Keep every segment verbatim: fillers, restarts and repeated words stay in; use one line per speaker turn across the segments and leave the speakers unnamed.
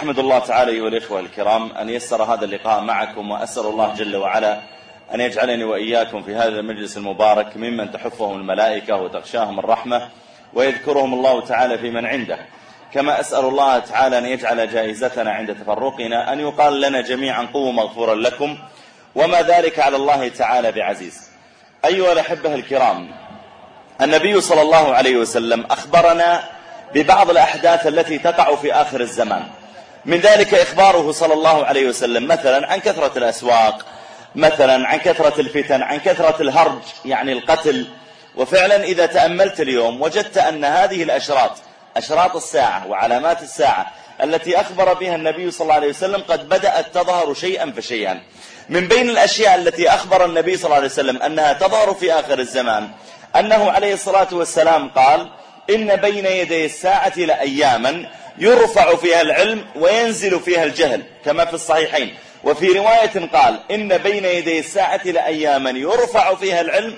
أحمد الله تعالى أيها الإخوة الكرام أن يسر هذا اللقاء معكم، وأسأل الله جل وعلا أن يجعلني وإياكم في هذا المجلس المبارك ممن تحفهم الملائكة وتغشاهم الرحمة ويذكرهم الله تعالى في من عنده. كما أسأل الله تعالى أن يجعل جائزتنا عند تفرقنا أن يقال لنا جميعا قوموا مغفورا لكم، وما ذلك على الله تعالى بعزيز. أيها الأحبة الكرام، النبي صلى الله عليه وسلم أخبرنا ببعض الأحداث التي تقع في آخر الزمان، من ذلك إخباره صلى الله عليه وسلم مثلا عن كثرة الأسواق، مثلا عن كثرة الفتن، عن كثرة الهرج يعني القتل. وفعلا إذا تأملت اليوم وجدت أن هذه الأشراط، أشراط الساعة وعلامات الساعة التي أخبر بها النبي صلى الله عليه وسلم قد بدأت تظهر شيئا فشيئا. من بين الأشياء التي أخبر النبي صلى الله عليه وسلم أنها تظهر في آخر الزمان أنه عليه الصلاة والسلام قال: إن بين يدي الساعة لأياما يرفع فيها العلم وينزل فيها الجهل، كما في الصحيحين. وفي رواية قال: إن بين يدي الساعة لأياما يرفع فيها العلم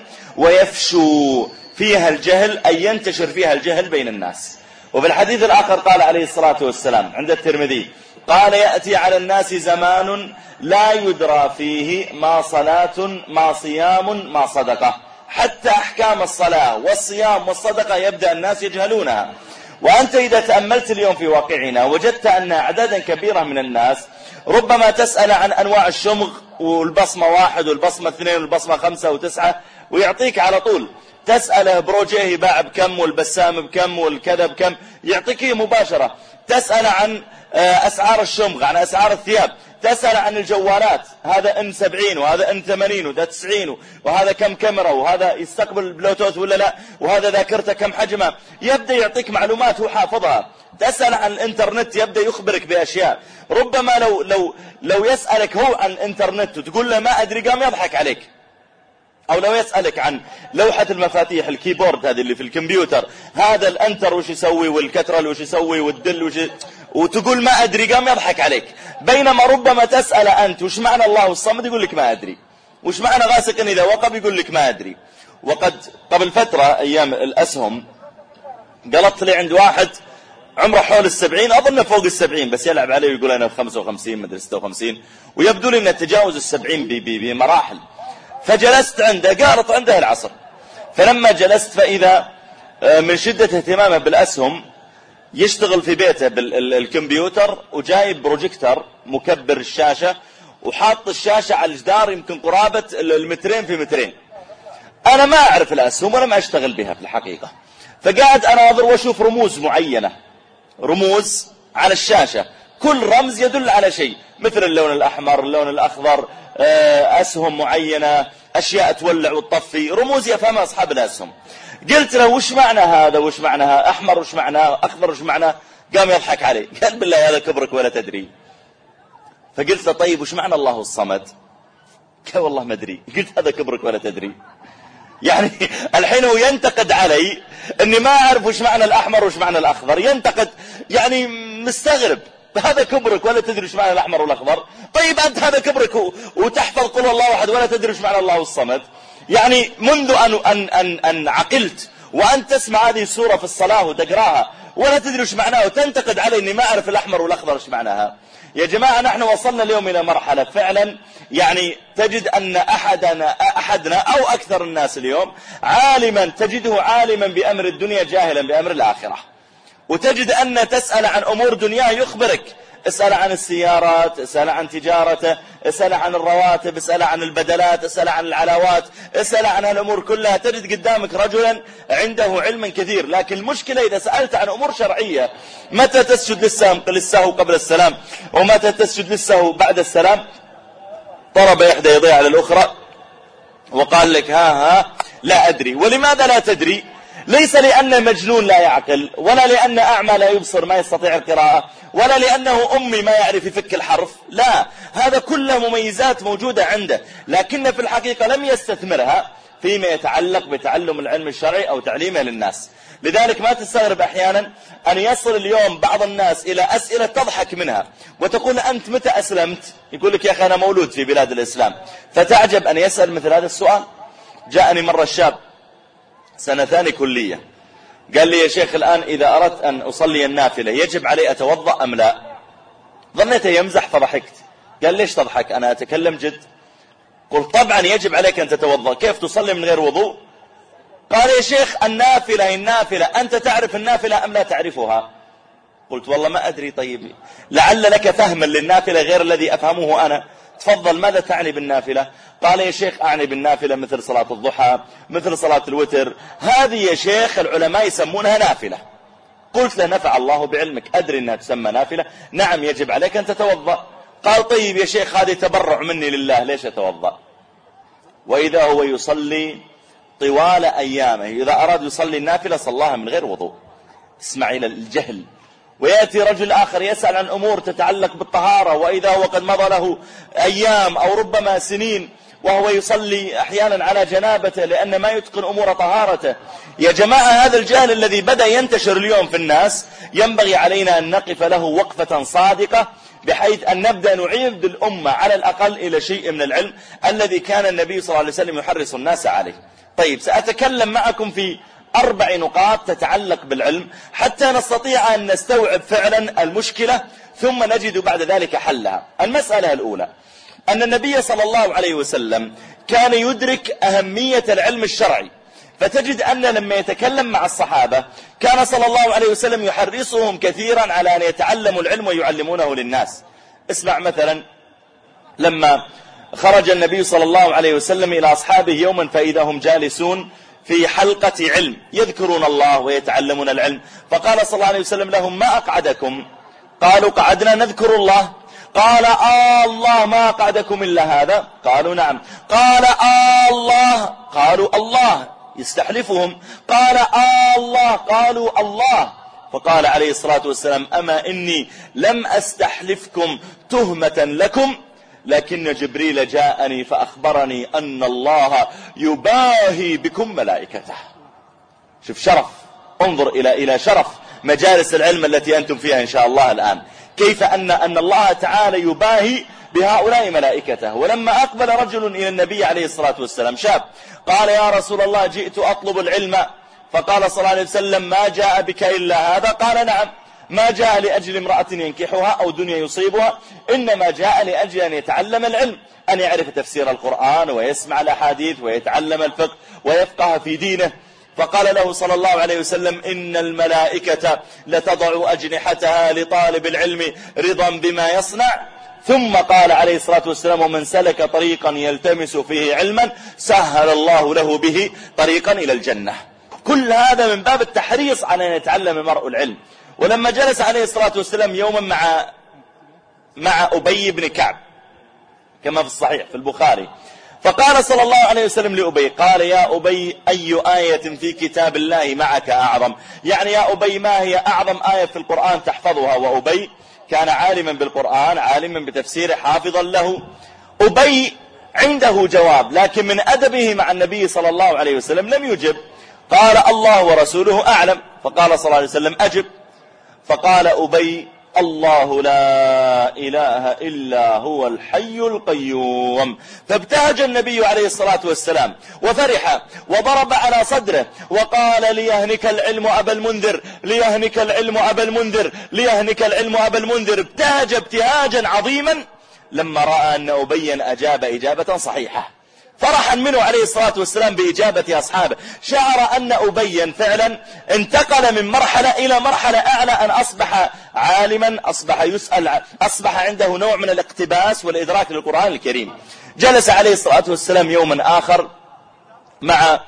ويفشو فيها الجهل، أي ينتشر فيها الجهل بين الناس. وفي الحديث الآخر قال عليه الصلاة والسلام عند الترمذي قال: يأتي على الناس زمان لا يدرى فيه ما صلاة ما صيام ما صدقة، حتى أحكام الصلاة والصيام والصدقة يبدأ الناس يجهلونها. وأنت إذا تأملت اليوم في واقعنا وجدت أن أعدادا كبيرة من الناس ربما تسأل عن أنواع الشمغ، والبصمة واحد والبصمة اثنين والبصمة خمسة وتسعة ويعطيك على طول. تسأله بروجيه يباع بكم، والبسام بكم، والكذا بكم، يعطيك مباشرة. تسأل عن أسعار الشمغ، عن أسعار الثياب. تسأل عن الجوالات، هذا ان سبعين وهذا ان ثمانين وهذا تسعين وهذا كم كاميرا وهذا يستقبل بلوتوث ولا لا، وهذا ذاكرته كم حجمه. يبدأ يعطيك معلومات هو حافظها. تسأل عن الانترنت يبدأ يخبرك بأشياء. ربما لو لو لو يسألك هو عن الانترنت وتقول له ما أدري قام يضحك عليك. أو لو يسألك عن لوحة المفاتيح الكيبورد هذه اللي في الكمبيوتر، هذا الانتر وش يسوي والكترل وش يسوي والدل وش، وتقول ما أدري قام يضحك عليك. بينما ربما تسأل أنت وش معنى الله الصمد يقول لك ما أدري، وش معنى غاسق إذا وقب يقول لك ما أدري. وقد قبل فترة أيام الأسهم قلطت لي عند واحد عمره حول السبعين، أظن فوق السبعين، بس يلعب عليه ويقول أنا خمسة وخمسين مدري ستة وخمسين، ويبدو لي أن تجاوز السبعين بمراحل. فجلست عنده قالط عنده العصر. فلما جلست فإذا من شدة اهتمامه بالأسهم يشتغل في بيته بالكمبيوتر وجايب بروجيكتر مكبر الشاشة وحاط الشاشة على الجدار يمكن قرابة المترين في مترين. أنا ما أعرف الأسهم ولا ما أشتغل بها في الحقيقة، فقاعد أنا أنظر وأشوف رموز معينة، رموز على الشاشة، كل رمز يدل على شيء، مثل اللون الأحمر، اللون الأخضر، أسهم معينة، أشياء تولع وتطفي، رموز يفهمها أصحاب الأسهم. قلت له وش معنى هذا وش معناها أحمر وش معناها أخضر وش معناه؟ قام يضحك علي، قال بالله هذا كبرك ولا تدري. فقلت له طيب وش معنى الله الصمد؟ قال والله ما أدري. قلت هذا كبرك ولا تدري. يعني الحين هو ينتقد علي أني ما أعرف وش معنى الأحمر وش معنى الأخضر، ينتقد يعني مستغرب. هذا كبرك ولا تدري وش معنى الأحمر والأخضر؟ طيب أنت هذا كبرك وتحفظ قل الله واحد ولا تدري وش معنى الله الصمد؟ يعني منذ أن, أن, أن, أن عقلت وأنت تسمع هذه السورة في الصلاة وتقراها ولا تدري وش معناها وتنتقد علي أني ما أعرف الأحمر والأخضر وش معناها. يا جماعة نحن وصلنا اليوم إلى مرحلة فعلا يعني تجد أن أحدنا, أحدنا أو أكثر الناس اليوم عالما، تجده عالما بأمر الدنيا جاهلا بأمر الآخرة. وتجد أن تسأل عن أمور دنياه يخبرك، اسأل عن السيارات، اسأل عن تجارته، اسأل عن الرواتب، اسأل عن البدلات، اسأل عن العلاوات، اسأل عن الأمور كلها. تجد قدامك رجلا عنده علم كثير، لكن المشكلة إذا سألت عن أمور شرعية، متى تسجد للسهو قبل السلام ومتى تسجد للسهو بعد السلام، ضرب إحدى يديه على الأخرى وقال لك ها ها لا أدري. ولماذا لا تدري؟ ليس لأن مجنون لا يعقل، ولا لأن أعمى لا يبصر ما يستطيع القراءة، ولا لأنه أمي ما يعرف يفك الحرف، لا، هذا كله مميزات موجودة عنده، لكن في الحقيقة لم يستثمرها فيما يتعلق بتعلم العلم الشرعي أو تعليمه للناس. لذلك ما تستغرب أحيانا أن يصل اليوم بعض الناس إلى أسئلة تضحك منها، وتقول أنت متى أسلمت؟ يقول لك يا أخي أنا مولود في بلاد الإسلام. فتعجب أن يسأل مثل هذا السؤال. جاءني مرة الشاب سنة ثاني كلية قال لي يا شيخ الآن إذا أردت أن أصلي النافلة يجب علي أتوضأ أم لا؟ ظنيته يمزح فضحكت. قال ليش تضحك؟ أنا أتكلم جد. قلت طبعا يجب عليك أن تتوضأ، كيف تصلي من غير وضوء؟ قال يا شيخ النافلة النافلة، أنت تعرف النافلة أم لا تعرفها؟ قلت والله ما أدري. طيب لعل لك فهما للنافلة غير الذي أفهمه أنا، تفضل ماذا تعني بالنافلة؟ قال يا شيخ أعني بالنافلة مثل صلاة الضحى، مثل صلاة الوتر، هذه يا شيخ العلماء يسمونها نافلة. قلت له نفع الله بعلمك، أدري أنها تسمى نافلة، نعم يجب عليك أن تتوضأ. قال طيب يا شيخ هذه تبرع مني لله، ليش أتوضأ؟ وإذا هو يصلي طوال أيامه، إذا أراد يصلي النافلة صلاها من غير وضوء. اسمع إلى الجهل. ويأتي رجل آخر يسأل عن أمور تتعلق بالطهارة، وإذا هو قد مضى له أيام أو ربما سنين وهو يصلي أحيانا على جنابته لأن ما يتقن أمور طهارته. يا جماعة هذا الجهل الذي بدأ ينتشر اليوم في الناس ينبغي علينا أن نقف له وقفة صادقة، بحيث أن نبدأ نعيد الأمة على الأقل إلى شيء من العلم الذي كان النبي صلى الله عليه وسلم يحرص الناس عليه. طيب سأتكلم معكم في أربع نقاط تتعلق بالعلم حتى نستطيع أن نستوعب فعلا المشكلة ثم نجد بعد ذلك حلها. المسألة الأولى أن النبي صلى الله عليه وسلم كان يدرك أهمية العلم الشرعي، فتجد أن لما يتكلم مع الصحابة كان صلى الله عليه وسلم يحرصهم كثيرا على أن يتعلموا العلم ويعلمونه للناس. اسمع مثلا لما خرج النبي صلى الله عليه وسلم إلى أصحابه يوما فإذا هم جالسون في حلقة علم يذكرون الله ويتعلمون العلم، فقال صلى الله عليه وسلم لهم ما أقعدكم؟ قالوا قعدنا نذكر الله. قال آه الله ما أقعدكم إلا هذا؟ قالوا نعم. قال آه الله؟ قالوا الله، يستحلفهم. قال آه الله؟ قالوا الله. فقال عليه الصلاة والسلام أما إني لم أستحلفكم تهمة لكم، لكن جبريل جاءني فأخبرني أن الله يباهي بكم ملائكته. شوف شرف، انظر إلى إلى شرف مجالس العلم التي أنتم فيها إن شاء الله الآن، كيف أن أن الله تعالى يباهي بهؤلاء ملائكته. ولما أقبل رجل إلى النبي عليه الصلاة والسلام شاب قال يا رسول الله جئت أطلب العلم، فقال صلى الله عليه وسلم ما جاء بك إلا هذا؟ قال نعم، ما جاء لأجل امرأة ينكحها أو دنيا يصيبها، إنما جاء لأجل أن يتعلم العلم، أن يعرف تفسير القرآن ويسمع الأحاديث ويتعلم الفقه ويفقه في دينه. فقال له صلى الله عليه وسلم إن الملائكة لتضع أجنحتها لطالب العلم رضا بما يصنع. ثم قال عليه الصلاة والسلام ومن سلك طريقا يلتمس فيه علما سهل الله له به طريقا إلى الجنة. كل هذا من باب التحريص على أن يتعلم المرء العلم. ولما جلس عليه الصلاة والسلام يوما مع مع أبي بن كعب كما في الصحيح في البخاري، فقال صلى الله عليه وسلم لأبي قال يا أبي أي آية في كتاب الله معك أعظم؟ يعني يا أبي ما هي أعظم آية في القرآن تحفظها؟ وأبي كان عالما بالقرآن عالما بتفسيره حافظا له. أبي عنده جواب، لكن من أدبه مع النبي صلى الله عليه وسلم لم يجب. قال الله ورسوله أعلم. فقال صلى الله عليه وسلم أجب. فقال أبي الله لا إله إلا هو الحي القيوم. فابتهج النبي عليه الصلاة والسلام وفرح وضرب على صدره وقال ليهنك العلم أبا المنذر، ليهنك العلم أبا المنذر، ليهنك العلم أبا المنذر. ابتهج ابتهاجا عظيما لما رأى أن أبيا أجاب إجابة صحيحة، فرحا منه عليه الصلاة والسلام بإجابة أصحابه. شعر أن أبيا فعلا انتقل من مرحلة إلى مرحلة أعلى، أن أصبح عالما، أصبح يسأل، أصبح عنده نوع من الاقتباس والإدراك للقرآن الكريم. جلس عليه الصلاة والسلام يوما آخر مع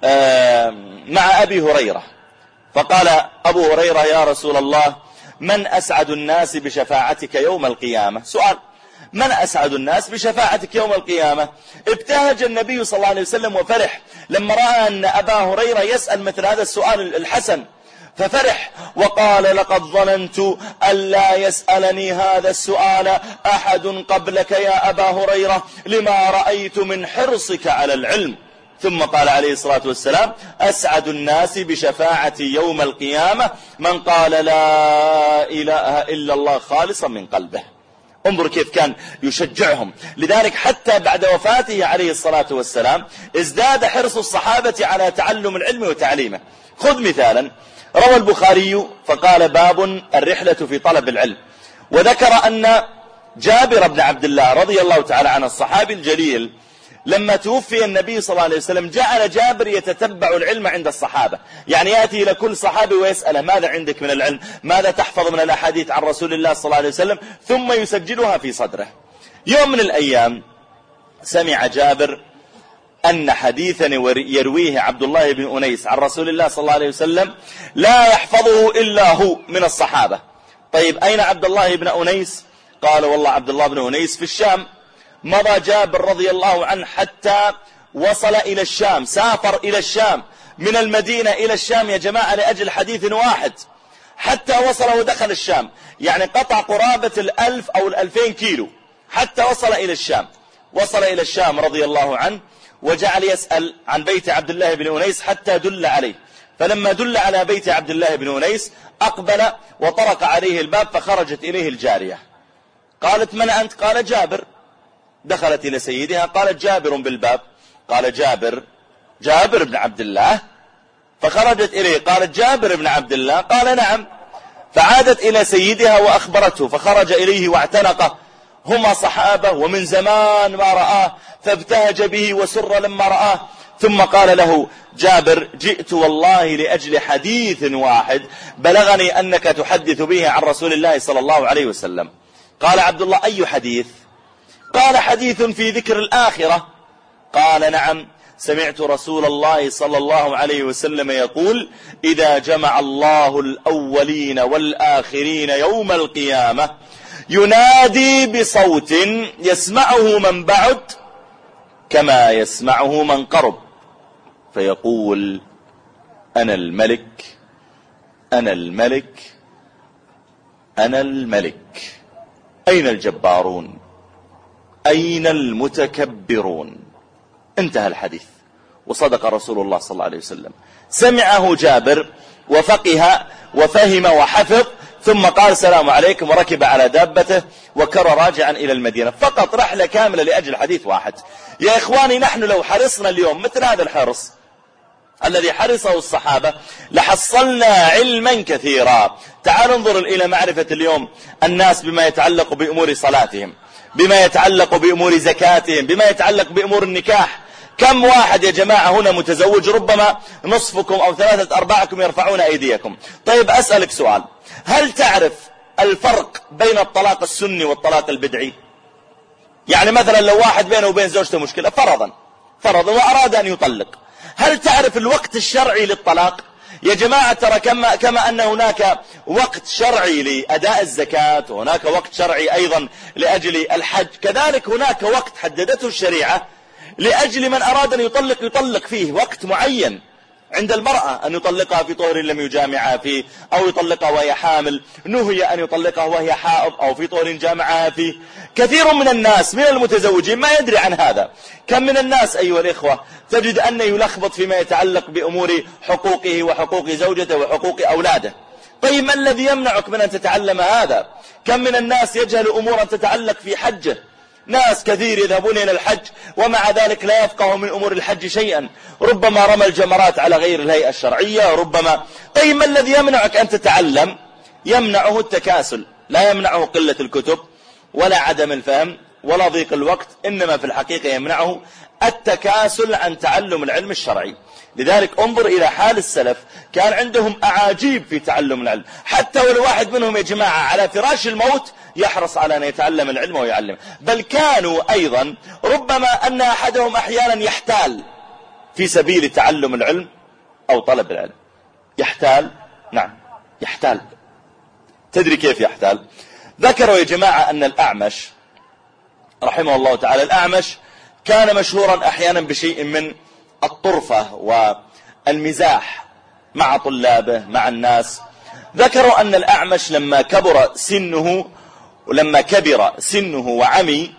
مع أبي هريرة، فقال أبو هريرة يا رسول الله من أسعد الناس بشفاعتك يوم القيامة؟ سؤال، من أسعد الناس بشفاعتك يوم القيامة؟ ابتهج النبي صلى الله عليه وسلم وفرح لما رأى أن أبا هريرة يسأل مثل هذا السؤال الحسن، ففرح وقال لقد ظننت أن لا يسألني هذا السؤال أحد قبلك يا أبا هريرة لما رأيت من حرصك على العلم. ثم قال عليه الصلاة والسلام أسعد الناس بشفاعتي يوم القيامة من قال لا إله إلا الله خالصا من قلبه. انظر كيف كان يشجعهم. لذلك حتى بعد وفاته عليه الصلاة والسلام ازداد حرص الصحابة على تعلم العلم وتعليمه. خذ مثالا، روى البخاري فقال باب الرحلة في طلب العلم، وذكر أن جابر بن عبد الله رضي الله تعالى عنه الصحابي الجليل لما توفي النبي صلى الله عليه وسلم جعل جابر يتتبع العلم عند الصحابة، يعني يأتي إلى كل صحابي ويسأله ماذا عندك من العلم، ماذا تحفظ من الأحاديث عن رسول الله صلى الله عليه وسلم، ثم يسجلها في صدره. يوم من الأيام سمع جابر أن حديثا يرويه عبد الله بن أنيس عن رسول الله صلى الله عليه وسلم لا يحفظه إلا هو من الصحابة. طيب أين عبد الله بن أنيس؟ قال والله عبد الله بن أنيس في الشام. مضى جابر رضي الله عنه حتى وصل إلى الشام، سافر إلى الشام من المدينة إلى الشام يا جماعة لأجل حديث واحد، حتى وصل ودخل الشام، يعني قطع قرابة الألف أو الألفين كيلو حتى وصل إلى الشام. وصل إلى الشام رضي الله عنه وجعل يسأل عن بيت عبد الله بن أنيس حتى دل عليه، فلما دل على بيت عبد الله بن أنيس أقبل وطرق عليه الباب، فخرجت إليه الجارية قالت من أنت؟ قال جابر. دخلت إلى سيدها قالت جابر بالباب، قال جابر جابر بن عبد الله، فخرجت إليه قالت جابر بن عبد الله، قال نعم. فعادت إلى سيدها وأخبرته، فخرج إليه واعتنقه، هما صحابة ومن زمان ما رآه، فابتهج به وسر لما رآه. ثم قال له جابر جئت والله لأجل حديث واحد بلغني أنك تحدث به عن رسول الله صلى الله عليه وسلم. قال عبد الله أي حديث؟ قال حديث في ذكر الآخرة. قال نعم، سمعت رسول الله صلى الله عليه وسلم يقول إذا جمع الله الأولين والآخرين يوم القيامة ينادي بصوت يسمعه من بعد كما يسمعه من قرب، فيقول أنا الملك أنا الملك أنا الملك، أين الجبارون أين المتكبرون؟ انتهى الحديث. وصدق رسول الله صلى الله عليه وسلم. سمعه جابر وفقه وفهم وحفظ، ثم قال السلام عليكم وركب على دابته وكر راجعا إلى المدينة. فقط رحلة كاملة لأجل حديث واحد. يا إخواني نحن لو حرصنا اليوم مثل هذا الحرص الذي حرصه الصحابة لحصلنا علما كثيرا. تعالوا انظر إلى معرفة اليوم الناس بما يتعلق بأمور صلاتهم، بما يتعلق بأمور زكاتهم، بما يتعلق بأمور النكاح. كم واحد يا جماعة هنا متزوج ربما نصفكم أو ثلاثة أرباعكم يرفعون أيديكم. طيب أسألك سؤال، هل تعرف الفرق بين الطلاق السني والطلاق البدعي؟ يعني مثلا لو واحد بينه وبين زوجته مشكلة فرضا فرضا وأراد أن يطلق، هل تعرف الوقت الشرعي للطلاق؟ يا جماعة ترى كما, كما أن هناك وقت شرعي لأداء الزكاة وهناك وقت شرعي أيضا لأجل الحج، كذلك هناك وقت حددته الشريعة لأجل من أراد أن يطلق يطلق فيه وقت معين. عند المرأة أن يطلقها في طهر لم يجامعها فيه، أو يطلقها وهي حامل، نهي أن يطلقها وهي حائض أو في طهر جامعها فيه. كثير من الناس من المتزوجين ما يدري عن هذا. كم من الناس أيها الإخوة تجد أنه يلخبط فيما يتعلق بأمور حقوقه وحقوق زوجته وحقوق أولاده. طيب ما الذي يمنعك من أن تتعلم هذا؟ كم من الناس يجهل أمورا تتعلق في حجه. ناس كثير يذهبون إلى الحج ومع ذلك لا يفقهوا من أمور الحج شيئا، ربما رمى الجمرات على غير الهيئة الشرعية ربما. طيب ما الذي يمنعك أن تتعلم؟ يمنعه التكاسل، لا يمنعه قلة الكتب ولا عدم الفهم ولا ضيق الوقت، إنما في الحقيقة يمنعه التكاسل عن تعلم العلم الشرعي. لذلك انظر إلى حال السلف، كان عندهم أعاجيب في تعلم العلم، حتى ولو واحد منهم يا جماعة على فراش الموت يحرص على أن يتعلم العلم ويعلم. بل كانوا أيضا ربما أن أحدهم أحيانا يحتال في سبيل تعلم العلم أو طلب العلم. يحتال، نعم يحتال. تدري كيف يحتال؟ ذكروا يا جماعة أن الأعمش رحمه الله تعالى، الأعمش كان مشهورا أحيانا بشيء من الطرفة والمزاح مع طلابه مع الناس. ذكروا أن الأعمش لما كبر سنه ولما كبر سنه وعمي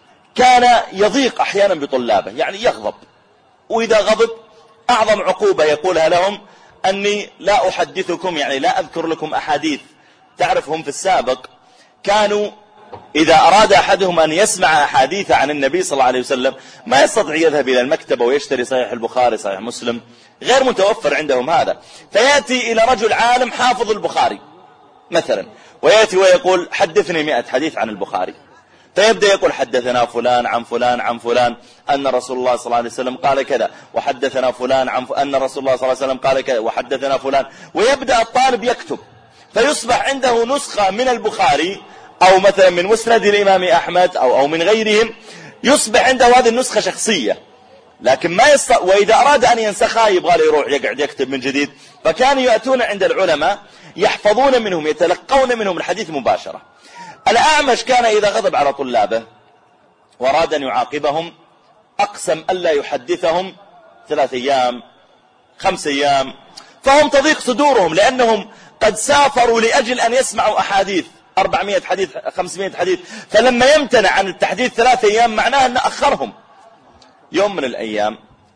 كان يضيق أحيانا بطلابه، يعني يغضب، وإذا غضب أعظم عقوبة يقولها لهم أني لا أحدثكم، يعني لا أذكر لكم أحاديث. تعرفهم في السابق كانوا إذا أراد أحدهم أن يسمع أحاديث عن النبي صلى الله عليه وسلم ما يستطيع يذهب إلى المكتبة ويشتري صحيح البخاري صحيح مسلم، غير متوفر عندهم هذا. فيأتي إلى رجل عالم حافظ البخاري مثلا ويأتي ويقول حدثني مئة حديث عن البخاري، فيبدأ يقول حدثنا فلان عن فلان عن فلان أن رسول الله صلى الله عليه وسلم قال كذا، وحدثنا فلان عن ف... أن رسول الله صلى الله عليه وسلم قال كذا، وحدثنا فلان. ويبدأ الطالب يكتب، فيصبح عنده نسخة من البخاري أو مثلا من مسند الإمام أحمد أو, أو من غيرهم، يصبح عنده هذه النسخة شخصية، لكن ما يست... وإذا أراد أن ينسخها يبغى له يروح يقعد يكتب من جديد. فكانوا يأتون عند العلماء يحفظون منهم، يتلقون منهم الحديث مباشرة. الأعمش كان إذا غضب على طلابه وأراد أن يعاقبهم أقسم ألا يحدثهم ثلاث أيام خمس أيام، فهم تضيق صدورهم لأنهم قد سافروا لأجل أن يسمعوا أحاديث أربعمائة حديث خمسمائة حديث، فلما يمتنع عن التحديث ثلاث أيام معناه أن أخرهم. يوم من الأيام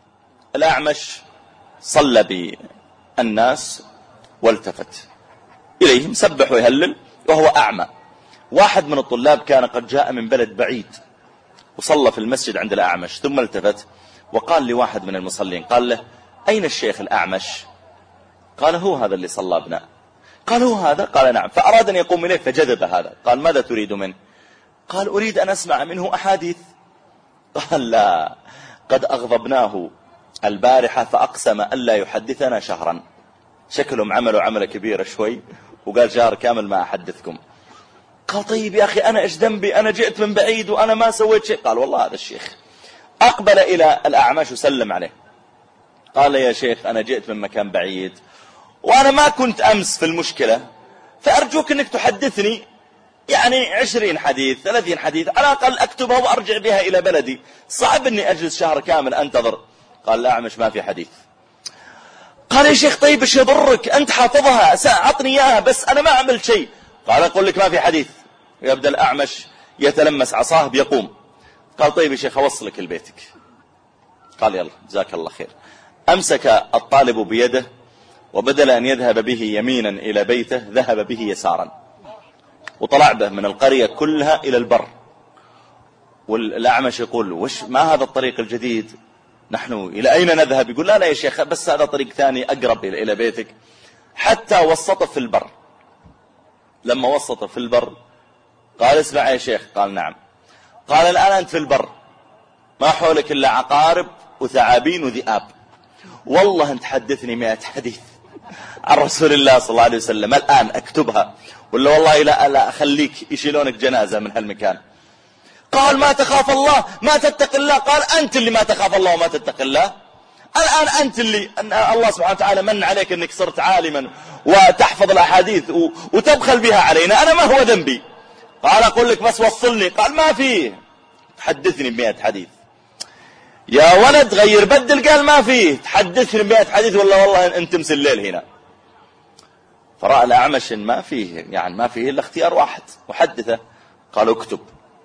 الأعمش صلى بالناس والتفت إليهم سبح ويهلل وهو أعمى. واحد من الطلاب كان قد جاء من بلد بعيد وصلى في المسجد عند الأعمش، ثم التفت وقال لواحد من المصلين، قال له أين الشيخ الأعمش؟ قال هو هذا اللي صلى بنا. قال هو هذا؟ قال نعم. فأراد أن يقوم إليه فجذب هذا، قال ماذا تريد منه؟ قال أريد أن أسمع منه أحاديث. قال لا، قد أغضبناه البارحة فأقسم ألا يحدثنا شهرا. شكلهم عملوا عملة كبيرة شوي وقال شهر كامل ما أحدثكم. قال طيب يا أخي أنا إيش ذنبي؟ أنا جئت من بعيد وأنا ما سويت شيء. قال والله هذا الشيخ. أقبل إلى الأعمش وسلم عليه، قال يا شيخ أنا جئت من مكان بعيد وأنا ما كنت أمس في المشكلة، فأرجوك أنك تحدثني يعني عشرين حديث ثلاثين حديث على الأقل أكتبها وأرجع بها إلى بلدي، صعب أني أجلس شهر كامل أنتظر. قال الأعمش ما في حديث. قال يا شيخ طيب ايش يضرك؟ أنت حافظها، أعطني إياها بس أنا ما عملت شيء. قال أقول لك ما في حديث. يبدأ الأعمش يتلمس عصاه بيقوم. قال طيب يا شيخ أوصلك لبيتك. قال يلا جزاك الله خير. أمسك الطالب بيده وبدل أن يذهب به يمينا إلى بيته ذهب به يسارا، وطلع به من القرية كلها إلى البر. والأعمش يقول وش ما هذا الطريق الجديد؟ نحن إلى أين نذهب؟ يقول لا لا يا شيخ بس هذا طريق ثاني أقرب إلى بيتك. حتى وسط في البر. لما وسط في البر قال اسمع يا شيخ. قال نعم. قال الآن أنت في البر ما حولك إلا عقارب وثعابين وذئاب، والله أنت حدثني مئة حديث عن رسول الله صلى الله عليه وسلم الآن أكتبها، ولا والله لا, لا أخليك يشيلونك جنازة من هالمكان. قال ما تخاف الله ما تتق الله. قال أنت اللي ما تخاف الله وما تتق الله. الآن أنت اللي أن الله سبحانه وتعالى من عليك أنك صرت عالما وتحفظ الأحاديث وتبخل بها علينا، أنا ما هو ذنبي. قال أقول لك بس وصلني. قال ما فيه، تحدثني بمئة حديث يا ولد غير بدل. قال ما فيه، تحدثني بمئة حديث ولا والله أنت تمس الليل هنا. فرأى الأعمش ما فيه يعني ما فيه إلا اختيار واحد وحدثه. قال اكتب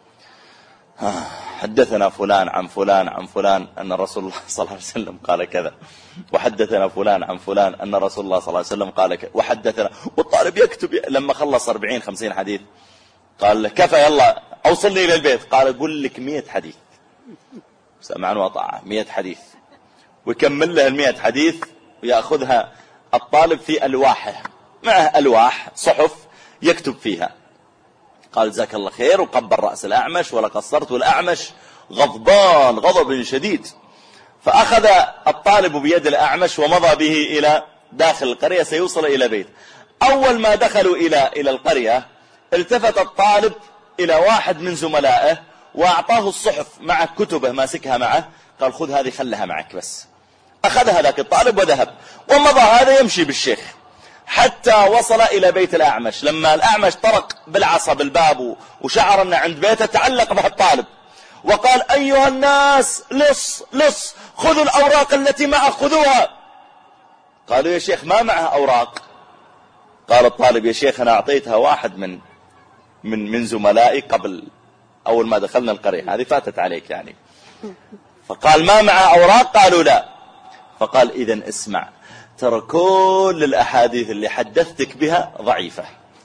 حدثنا فلان عن فلان عن فلان أن رسول الله صلى الله عليه وسلم قال كذا، وحدثنا فلان عن فلان أن رسول الله صلى الله عليه وسلم قال كذا، وحدثنا. والطالب يكتب. لما خلص أربعين خمسين حديث قال كفى يلا أوصلني إلى البيت. قال أقول لك مئة حديث. سمعا وطاعة مئة حديث. ويكمل له المئة حديث ويأخذها الطالب في ألواحه، معه ألواح صحف يكتب فيها. قال جزاك الله خير وقبل رأس الأعمش ولا قصرت. والأعمش غضبان غضب شديد. فأخذ الطالب بيد الأعمش ومضى به إلى داخل القرية سيوصل إلى بيت. أول ما دخلوا إلى إلى القرية التفت الطالب إلى واحد من زملائه وأعطاه الصحف مع كتبه ماسكها معه. قال خذ هذه خلها معك بس. أخذها ذاك الطالب وذهب، ومضى هذا يمشي بالشيخ حتى وصل إلى بيت الأعمش. لما الأعمش طرق بالعصا بالباب وشعر أنه عند بيته تعلق به الطالب وقال أيها الناس لص لص خذوا الأوراق التي معه خذوها. قالوا يا شيخ ما معه أوراق. قال الطالب يا شيخ أنا أعطيتها واحد من من من زملائي قبل أول ما دخلنا القرية، هذه فاتت عليك يعني. فقال ما معه أوراق. قالوا لا. فقال إذن اسمع، ترى كل الأحاديث اللي حدثتك بها ضعيفة،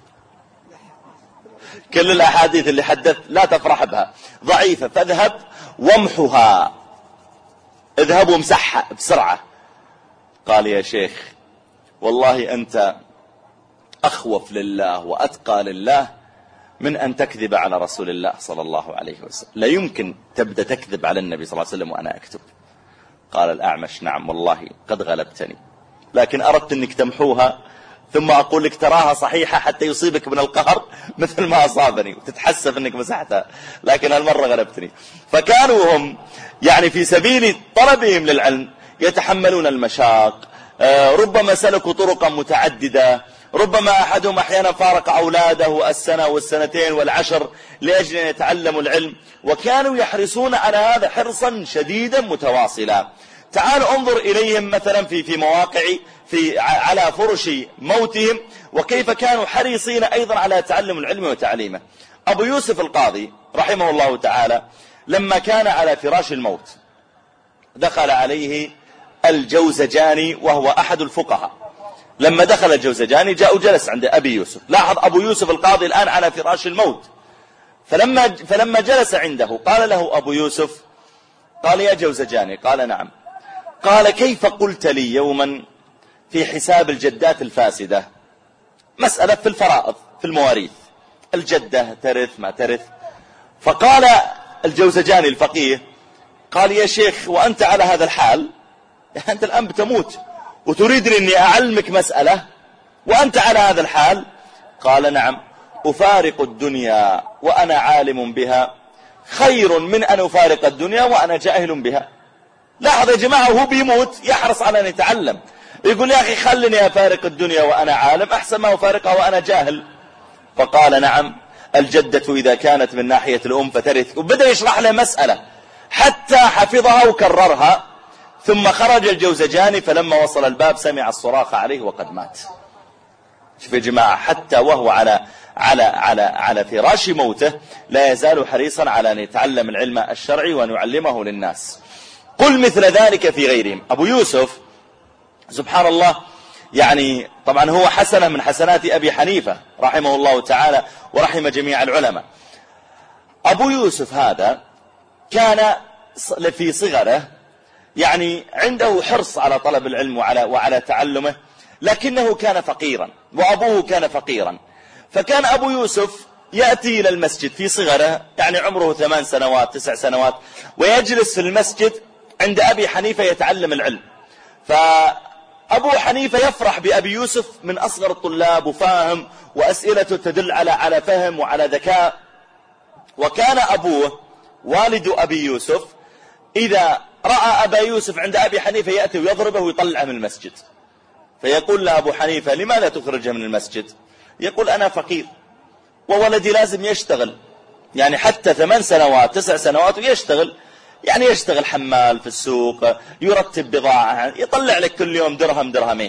كل الأحاديث اللي حدثت لا تفرح بها ضعيفة، فاذهب وامحها، اذهب وامسحها بسرعة. قال يا شيخ والله أنت أخوف لله وأتقى لله من أن تكذب على رسول الله صلى الله عليه وسلم. لا يمكن تبدأ تكذب على النبي صلى الله عليه وسلم وأنا أكتب. قال الأعمش نعم والله قد غلبتني، لكن أردت أنك تمحوها ثم أقول لك تراها صحيحة حتى يصيبك من القهر مثل ما أصابني وتتحسف أنك مسحتها، لكن هالمرة غلبتني. فكانوا هم يعني في سبيل طلبهم للعلم يتحملون المشاق، ربما سلكوا طرقا متعددة، ربما أحدهم أحيانا فارق أولاده السنة والسنتين والعشر لأجل أن يتعلموا العلم، وكانوا يحرصون على هذا حرصا شديدا متواصلا. تعالوا انظر إليهم مثلا في في مواقع في على فرش موتهم، وكيف كانوا حريصين أيضا على تعلم العلم وتعليمه. أبو يوسف القاضي رحمه الله تعالى لما كان على فراش الموت دخل عليه الجوزجاني وهو أحد الفقهاء. لما دخل الجوزجاني جاء وجلس عند أبي يوسف. لاحظ أبو يوسف القاضي الآن على فراش الموت، فلما, فلما جلس عنده قال له أبو يوسف، قال يا جوزجاني، قال نعم. قال كيف قلت لي يوما في حساب الجدات الفاسدة، مسألة في الفرائض في المواريث، الجدة ترث ما ترث. فقال الجوزجاني الفقيه، قال يا شيخ وأنت على هذا الحال، أنت الآن بتموت وتريدني أني أعلمك مسألة وأنت على هذا الحال؟ قال نعم، أفارق الدنيا وأنا عالم بها خير من أن أفارق الدنيا وأنا جاهل بها. لاحظ يا جماعة، وهو بيموت يحرص على أن يتعلم، يقول يا أخي خلني أفارق الدنيا وأنا عالم أحسن ما أفارقها وأنا جاهل. فقال نعم، الجدة إذا كانت من ناحية الأم فترث. وبدأ يشرح له مسألة حتى حفظها وكررها. ثم خرج الجوزجاني، فلما وصل الباب سمع الصراخ عليه وقد مات. شوف يا جماعة، حتى وهو على على على على فراش موته لا يزال حريصا على أن يتعلم العلم الشرعي وأن يعلمه للناس. قل مثل ذلك في غيرهم. أبو يوسف سبحان الله، يعني طبعا هو حسنة من حسنات أبي حنيفة رحمه الله تعالى ورحم جميع العلماء. أبو يوسف هذا كان في صغره يعني عنده حرص على طلب العلم وعلى, وعلى تعلمه، لكنه كان فقيرا وأبوه كان فقيرا. فكان أبو يوسف يأتي إلى المسجد في صغره، يعني عمره ثمان سنوات تسع سنوات، ويجلس في المسجد عند أبي حنيفة يتعلم العلم. فأبو حنيفة يفرح بأبي يوسف من أصغر الطلاب وفاهم، وأسئلته تدل على على فهم وعلى ذكاء. وكان أبوه والد أبي يوسف إذا رأى أبا يوسف عند أبي حنيفة يأتي ويضربه ويطلعه من المسجد، فيقول له أبو حنيفة لماذا تخرجه من المسجد؟ يقول أنا فقير وولدي لازم يشتغل، يعني حتى ثمان سنوات تسع سنوات ويشتغل، يعني يشتغل حمال في السوق، يرتب بضاعة، يطلع لك كل يوم درهم درهمين.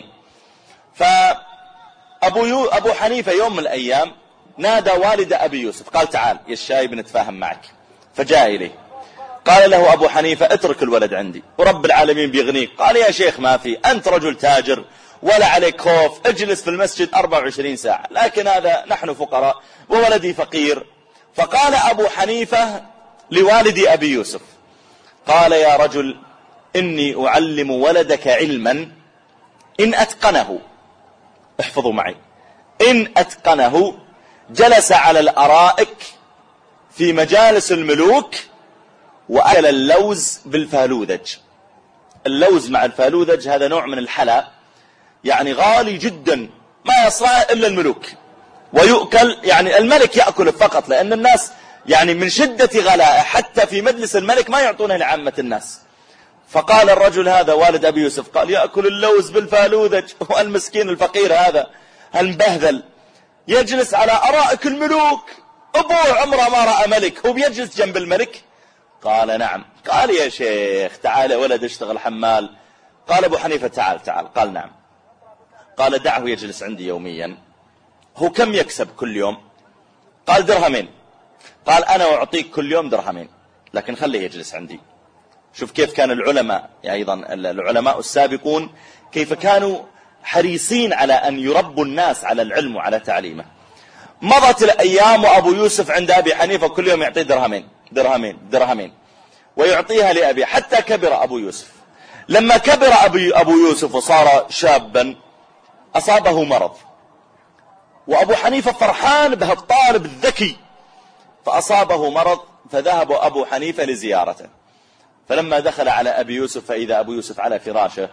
فأبو يو أبو حنيفة يوم من الأيام نادى والد أبي يوسف، قال تعال يا الشايب نتفاهم معك. فجاء إليه قال له أبو حنيفة اترك الولد عندي ورب العالمين بيغنيك. قال يا شيخ ما في، أنت رجل تاجر ولا عليك خوف، اجلس في المسجد أربعة وعشرين ساعة، لكن هذا نحن فقراء وولدي فقير. فقال أبو حنيفة لوالد أبي يوسف، قال يا رجل إني أعلم ولدك علما إن أتقنه، احفظوا معي، إن أتقنه جلس على الأرائك في مجالس الملوك وأكل اللوز بالفالوذج. اللوز مع الفالوذج هذا نوع من الحلا، يعني غالي جدا ما يصنعه إلا الملوك، ويؤكل يعني الملك يأكل فقط، لأن الناس يعني من شدة غلائه حتى في مجلس الملك ما يعطونه لعامة الناس. فقال الرجل هذا والد أبي يوسف، قال يأكل اللوز بالفالوذج، والمسكين الفقير هذا المبهذل يجلس على أرائك الملوك، أبوه عمره ما رأى ملك، هو بيجلس جنب الملك؟ قال نعم. قال يا شيخ تعال يا ولد اشتغل حمال. قال أبو حنيفة تعال تعال. قال نعم. قال دعه يجلس عندي يوميا. هو كم يكسب كل يوم؟ قال درهمين. قال أنا أعطيك كل يوم درهمين، لكن خليه يجلس عندي. شوف كيف كان العلماء، يعني أيضا العلماء السابقون كيف كانوا حريصين على أن يربوا الناس على العلم وعلى تعليمه. مضت الأيام وأبو يوسف عند أبي حنيفة كل يوم يعطيه درهمين درهمين درهمين ويعطيها لأبي، حتى كبر أبو يوسف. لما كبر أبو يوسف وصار شابا أصابه مرض، وأبو حنيفة فرحان بهالطالب الذكي، فأصابه مرض فذهب أبو حنيفة لزيارته. فلما دخل على أبي يوسف فإذا أبو يوسف على فراشه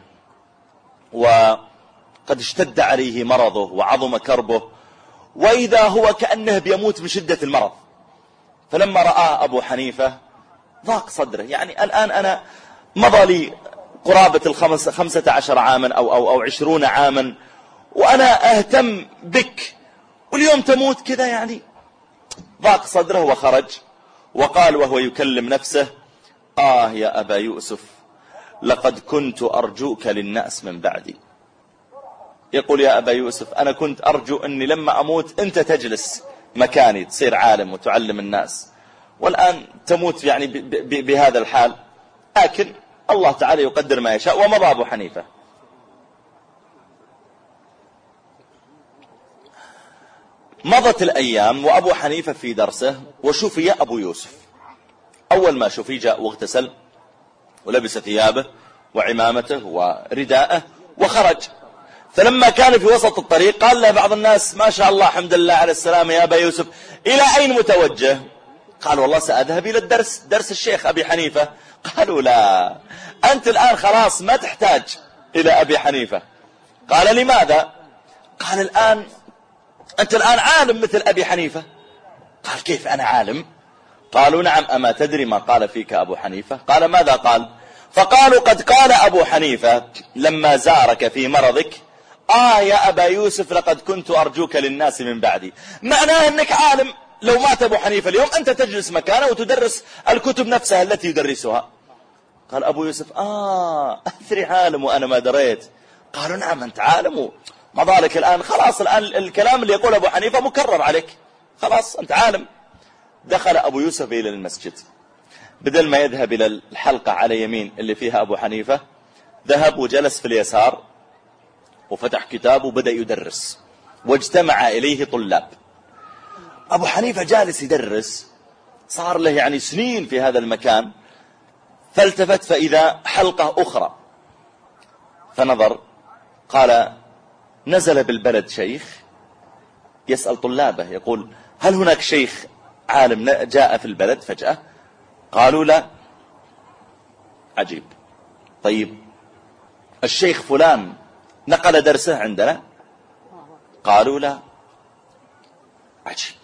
وقد اشتد عليه مرضه وعظم كربه، وإذا هو كأنه بيموت من شدة المرض. فلما رأى أبو حنيفة ضاق صدره، يعني الآن أنا مضى لي قرابة الخمس خمسة عشر عاما أو, أو, أو عشرون عاما وأنا أهتم بك، واليوم تموت كذا، يعني ضاق صدره وخرج وقال وهو يكلم نفسه: آه يا أبا يوسف، لقد كنت أرجوك للناس من بعدي. يقول يا أبا يوسف أنا كنت أرجو أني لما أموت أنت تجلس مكاني تصير عالم وتعلم الناس، والآن تموت يعني بهذا الحال. لكن الله تعالى يقدر ما يشاء. ومضى أبو حنيفة. مضت الأيام وأبو حنيفة في درسه، وشفي أبو يوسف. أول ما شفي جاء واغتسل ولبس ثيابه وعمامته ورداءه وخرج. فلما كان في وسط الطريق قال له بعض الناس: ما شاء الله الحمد لله على السلامة يا أبا يوسف، إلى أين متوجه؟ قال: والله سأذهب إلى الدرس، درس الشيخ أبي حنيفة. قالوا: لا، أنت الآن خلاص ما تحتاج إلى أبي حنيفة. قال: لماذا؟ قال: الآن أنت الآن عالم مثل أبي حنيفة. قال: كيف أنا عالم؟ قالوا: نعم، أما تدري ما قال فيك أبو حنيفة؟ قال: ماذا قال؟ فقالوا: قد قال أبو حنيفة لما زارك في مرضك: آه يا أبا يوسف، لقد كنت أرجوك للناس من بعدي. معناه أنك عالم، لو مات أبو حنيفة اليوم أنت تجلس مكانه وتدرس الكتب نفسها التي يدرسها. قال أبو يوسف: آه أثري عالم وأنا ما دريت. قالوا: نعم أنت عالم، ما ذلك الآن خلاص، الآن الكلام اللي يقول أبو حنيفة مكرر عليك، خلاص أنت عالم. دخل أبو يوسف إلى المسجد، بدل ما يذهب إلى الحلقة على يمين اللي فيها أبو حنيفة، ذهب وجلس في اليسار وفتح كتاب وبدأ يدرس، واجتمع إليه طلاب. أبو حنيفة جالس يدرس، صار له يعني سنين في هذا المكان، فالتفت فإذا حلقة أخرى، فنظر قال: نزل بالبلد شيخ يسأل طلابه يقول: هل هناك شيخ عالم جاء في البلد فجأة؟ قالوا: لا. عجيب، طيب الشيخ فلان نقل درسه عندنا؟ قالوا: لا. عجيب،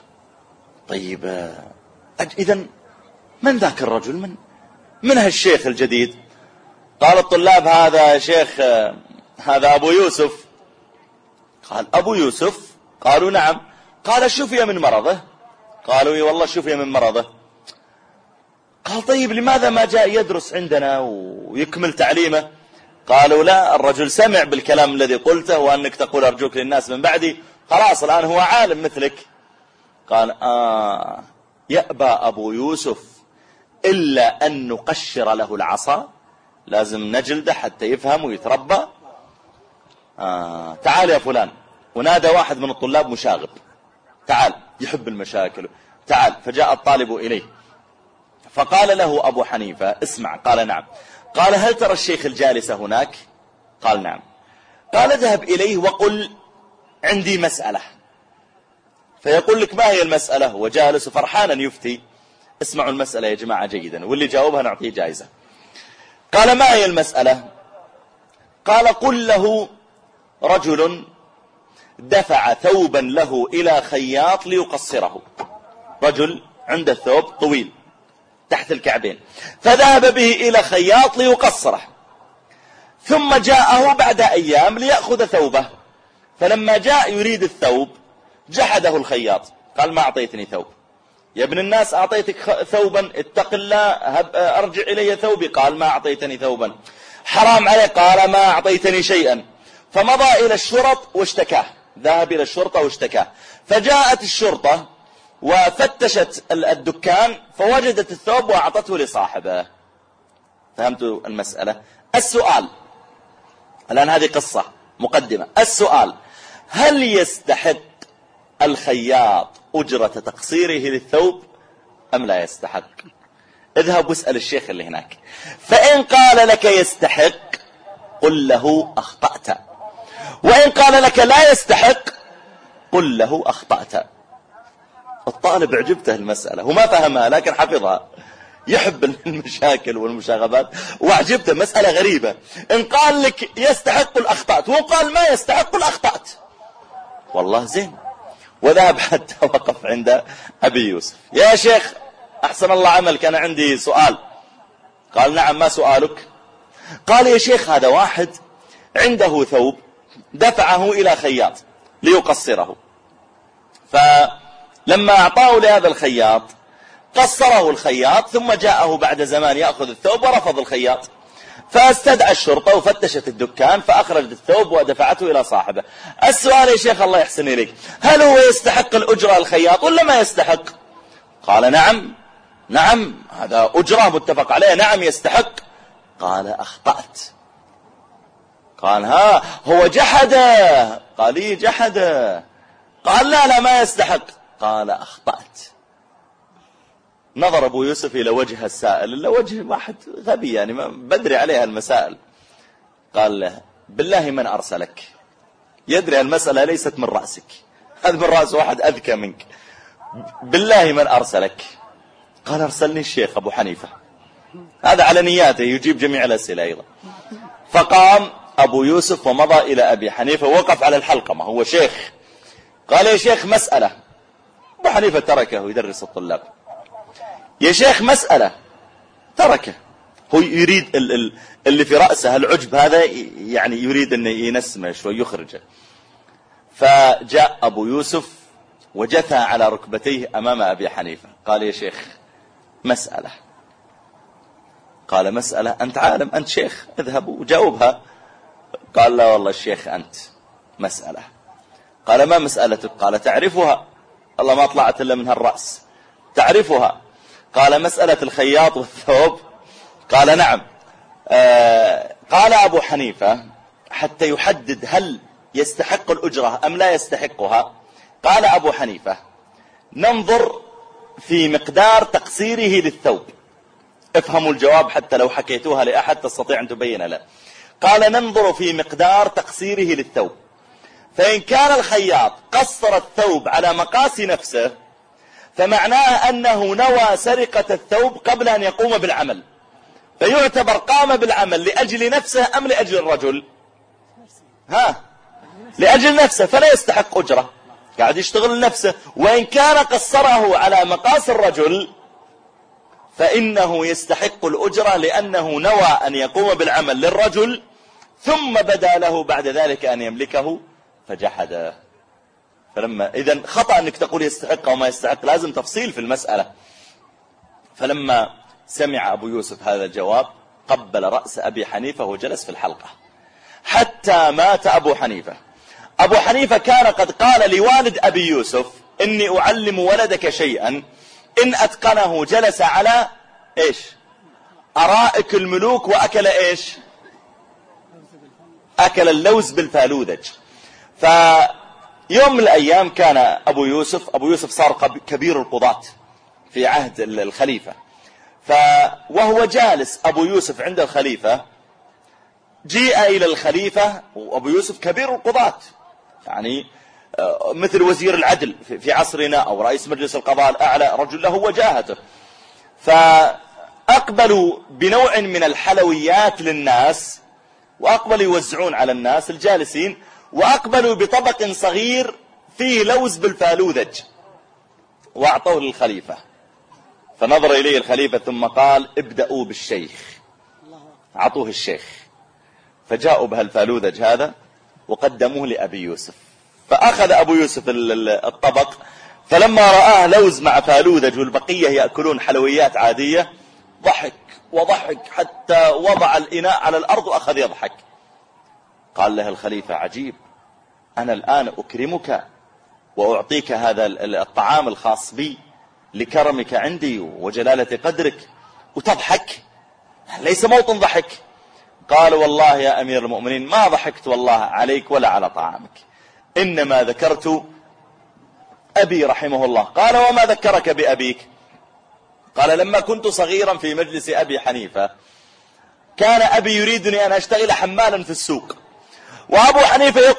طيب إذن من ذاك الرجل؟ من من هالشيخ الجديد؟ قال الطلاب: هذا شيخ، هذا أبو يوسف. قال: أبو يوسف؟ قالوا: نعم. قال: شفي من مرضه؟ قالوا: اي والله شفي من مرضه. قال: طيب لماذا ما جاء يدرس عندنا ويكمل تعليمه؟ قالوا: لا، الرجل سمع بالكلام الذي قلته وأنك تقول أرجوك للناس من بعدي، خلاص الآن هو عالم مثلك. قال: آه يأبى أبو يوسف إلا أن نقشر له العصا، لازم نجلده حتى يفهم ويتربى. آه تعال يا فلان. ونادى واحد من الطلاب مشاغب: تعال، يحب المشاكل، تعال. فجاء الطالب إليه فقال له أبو حنيفة: اسمع. قال: نعم. قال: هل ترى الشيخ الجالس هناك؟ قال: نعم. قال: اذهب إليه وقل عندي مسألة. فيقول لك: ما هي المسألة؟ هو جالس فرحانا يفتي. اسمعوا المسألة يا جماعة جيدا، واللي جاوبها نعطيه جائزة. قال: ما هي المسألة؟ قال: قل له رجل دفع ثوبا له إلى خياط ليقصره. رجل عنده ثوب طويل تحت الكعبين، فذهب به إلى خياط ليقصره، ثم جاءه بعد أيام ليأخذ ثوبه. فلما جاء يريد الثوب جحده الخياط، قال: ما أعطيتني ثوب يا ابن الناس، أعطيتك ثوبا، اتق الله، أرجع إلي ثوبي. قال: ما أعطيتني ثوبا. حرام عليك. قال: ما أعطيتني شيئا. فمضى إلى الشرط واشتكاه، ذهب إلى الشرطة واشتكاه. فجاءت الشرطة وفتشت الدكان فوجدت الثوب وأعطته لصاحبه. فهمتوا المسألة؟ السؤال الآن، هذه قصة مقدمة. السؤال: هل يستحق الخياط أجرة تقصيره للثوب أم لا يستحق؟ اذهب واسأل الشيخ اللي هناك، فإن قال لك يستحق قل له أخطأت، وإن قال لك لا يستحق قل له أخطأت. الطالب عجبته المسألة وما فهمها لكن حفظها، يحب المشاكل والمشاغبات، وعجبته مسألة غريبة. إن قال لك يستحق الأخطأت وإن قال ما يستحق الأخطأت، والله زين. وذهب حتى وقف عند أبي يوسف: يا شيخ أحسن الله عملك، أنا عندي سؤال. قال: نعم، ما سؤالك؟ قال: يا شيخ هذا واحد عنده ثوب دفعه إلى خياط ليقصره، فلما أعطاه لهذا الخياط قصره الخياط، ثم جاءه بعد زمان يأخذ الثوب ورفض الخياط، فاستدعى الشرطة وفتشت الدكان فأخرجت الثوب ودفعته إلى صاحبه. السؤال يا شيخ الله يحسن إليك، هل هو يستحق الأجرة الخياط ولا ما يستحق؟ قال: نعم نعم، هذا أجرة متفق عليه، نعم يستحق. قال: أخطأت. قال: ها هو جحد؟ قال: إيه جحد. قال: لا لا ما يستحق. قال: أخطأت. نظر أبو يوسف إلى وجه السائل، إلا وجه واحد غبي يعني ما بدري عليها المسائل. قال له: بالله من أرسلك؟ يدري المسألة ليست من رأسك، هذا من رأس واحد أذكى منك. بالله من أرسلك؟ قال: أرسلني الشيخ أبو حنيفة. هذا على نياته، يجيب جميع الأسئلة أيضا. فقام أبو يوسف ومضى إلى أبي حنيفة ووقف على الحلقة، ما هو شيخ. قال: يا شيخ مسألة. أبو حنيفة تركه يدرس الطلاب. يا شيخ مسألة، تركه. هو يريد اللي في رأسه العجب هذا، يعني يريد أن ينسمه شوي يخرجه. فجاء أبو يوسف وجثى على ركبتيه أمام أبي حنيفة. قال: يا شيخ مسألة. قال: مسألة؟ أنت عالم، أنت شيخ، اذهب وجاوبها. قال: لا والله الشيخ أنت. مسألة. قال: ما مسألتك؟ قال: تعرفها، الله ما طلعت إلا من هالرأس. تعرفها؟ قال: مسألة الخياط والثوب. قال: نعم. آه قال أبو حنيفة حتى يحدد هل يستحق الأجرة أم لا يستحقها، قال أبو حنيفة: ننظر في مقدار تقصيره للثوب. افهموا الجواب حتى لو حكيتوها لأحد تستطيع أن تبين له. قال: ننظر في مقدار تقصيره للثوب، فإن كان الخياط قصر الثوب على مقاس نفسه فمعناه أنه نوى سرقة الثوب قبل أن يقوم بالعمل، فيعتبر قام بالعمل لأجل نفسه أم لأجل الرجل؟ ها، لأجل نفسه، فلا يستحق أجرة، قاعد يشتغل لنفسه. وإن كان قصره على مقاس الرجل فإنه يستحق الأجرة لأنه نوى أن يقوم بالعمل للرجل ثم بدا له بعد ذلك أن يملكه فجحده. فلما إذن خطأ أنك تقول يستحق وما يستحق، لازم تفصيل في المسألة. فلما سمع أبو يوسف هذا الجواب قبل رأس أبي حنيفة وجلس في الحلقة حتى مات أبو حنيفة. أبو حنيفة كان قد قال لوالد أبي يوسف: إني أعلم ولدك شيئا إن أتقنه جلس على إيش؟ أرائك الملوك وأكل إيش؟ أكل اللوز بالفالوذج. فيوم من الأيام كان أبو يوسف أبو يوسف صار كبير القضاة في عهد الخليفة، ف وهو جالس أبو يوسف عند الخليفة جيء إلى الخليفة، وأبو يوسف كبير القضاة يعني مثل وزير العدل في عصرنا أو رئيس مجلس القضاء الأعلى، رجل له وجاهته. فأقبلوا بنوع من الحلويات للناس، وأقبلوا يوزعون على الناس الجالسين، وأقبلوا بطبق صغير فيه لوز بالفالوذج وأعطوه للخليفة. فنظر إليه الخليفة ثم قال: ابدأوا بالشيخ. أعطوه الشيخ، فجاءوا بهالفالوذج هذا وقدموه لأبي يوسف. فأخذ أبو يوسف الطبق، فلما رآه لوز مع فالوذج والبقية يأكلون حلويات عادية ضحك وضحك حتى وضع الإناء على الأرض وأخذ يضحك. قال له الخليفة: عجيب، أنا الآن أكرمك وأعطيك هذا الطعام الخاص بي لكرمك عندي وجلالة قدرك وتضحك؟ ليس موطن ضحك. قال: والله يا أمير المؤمنين ما ضحكت والله عليك ولا على طعامك، إنما ذكرت أبي رحمه الله. قال: وما ذكرك بأبيك؟ قال: لما كنت صغيرا في مجلس أبي حنيفة كان أبي يريدني أن أشتغل حمالا في السوق، وأبو حنيفة يقول: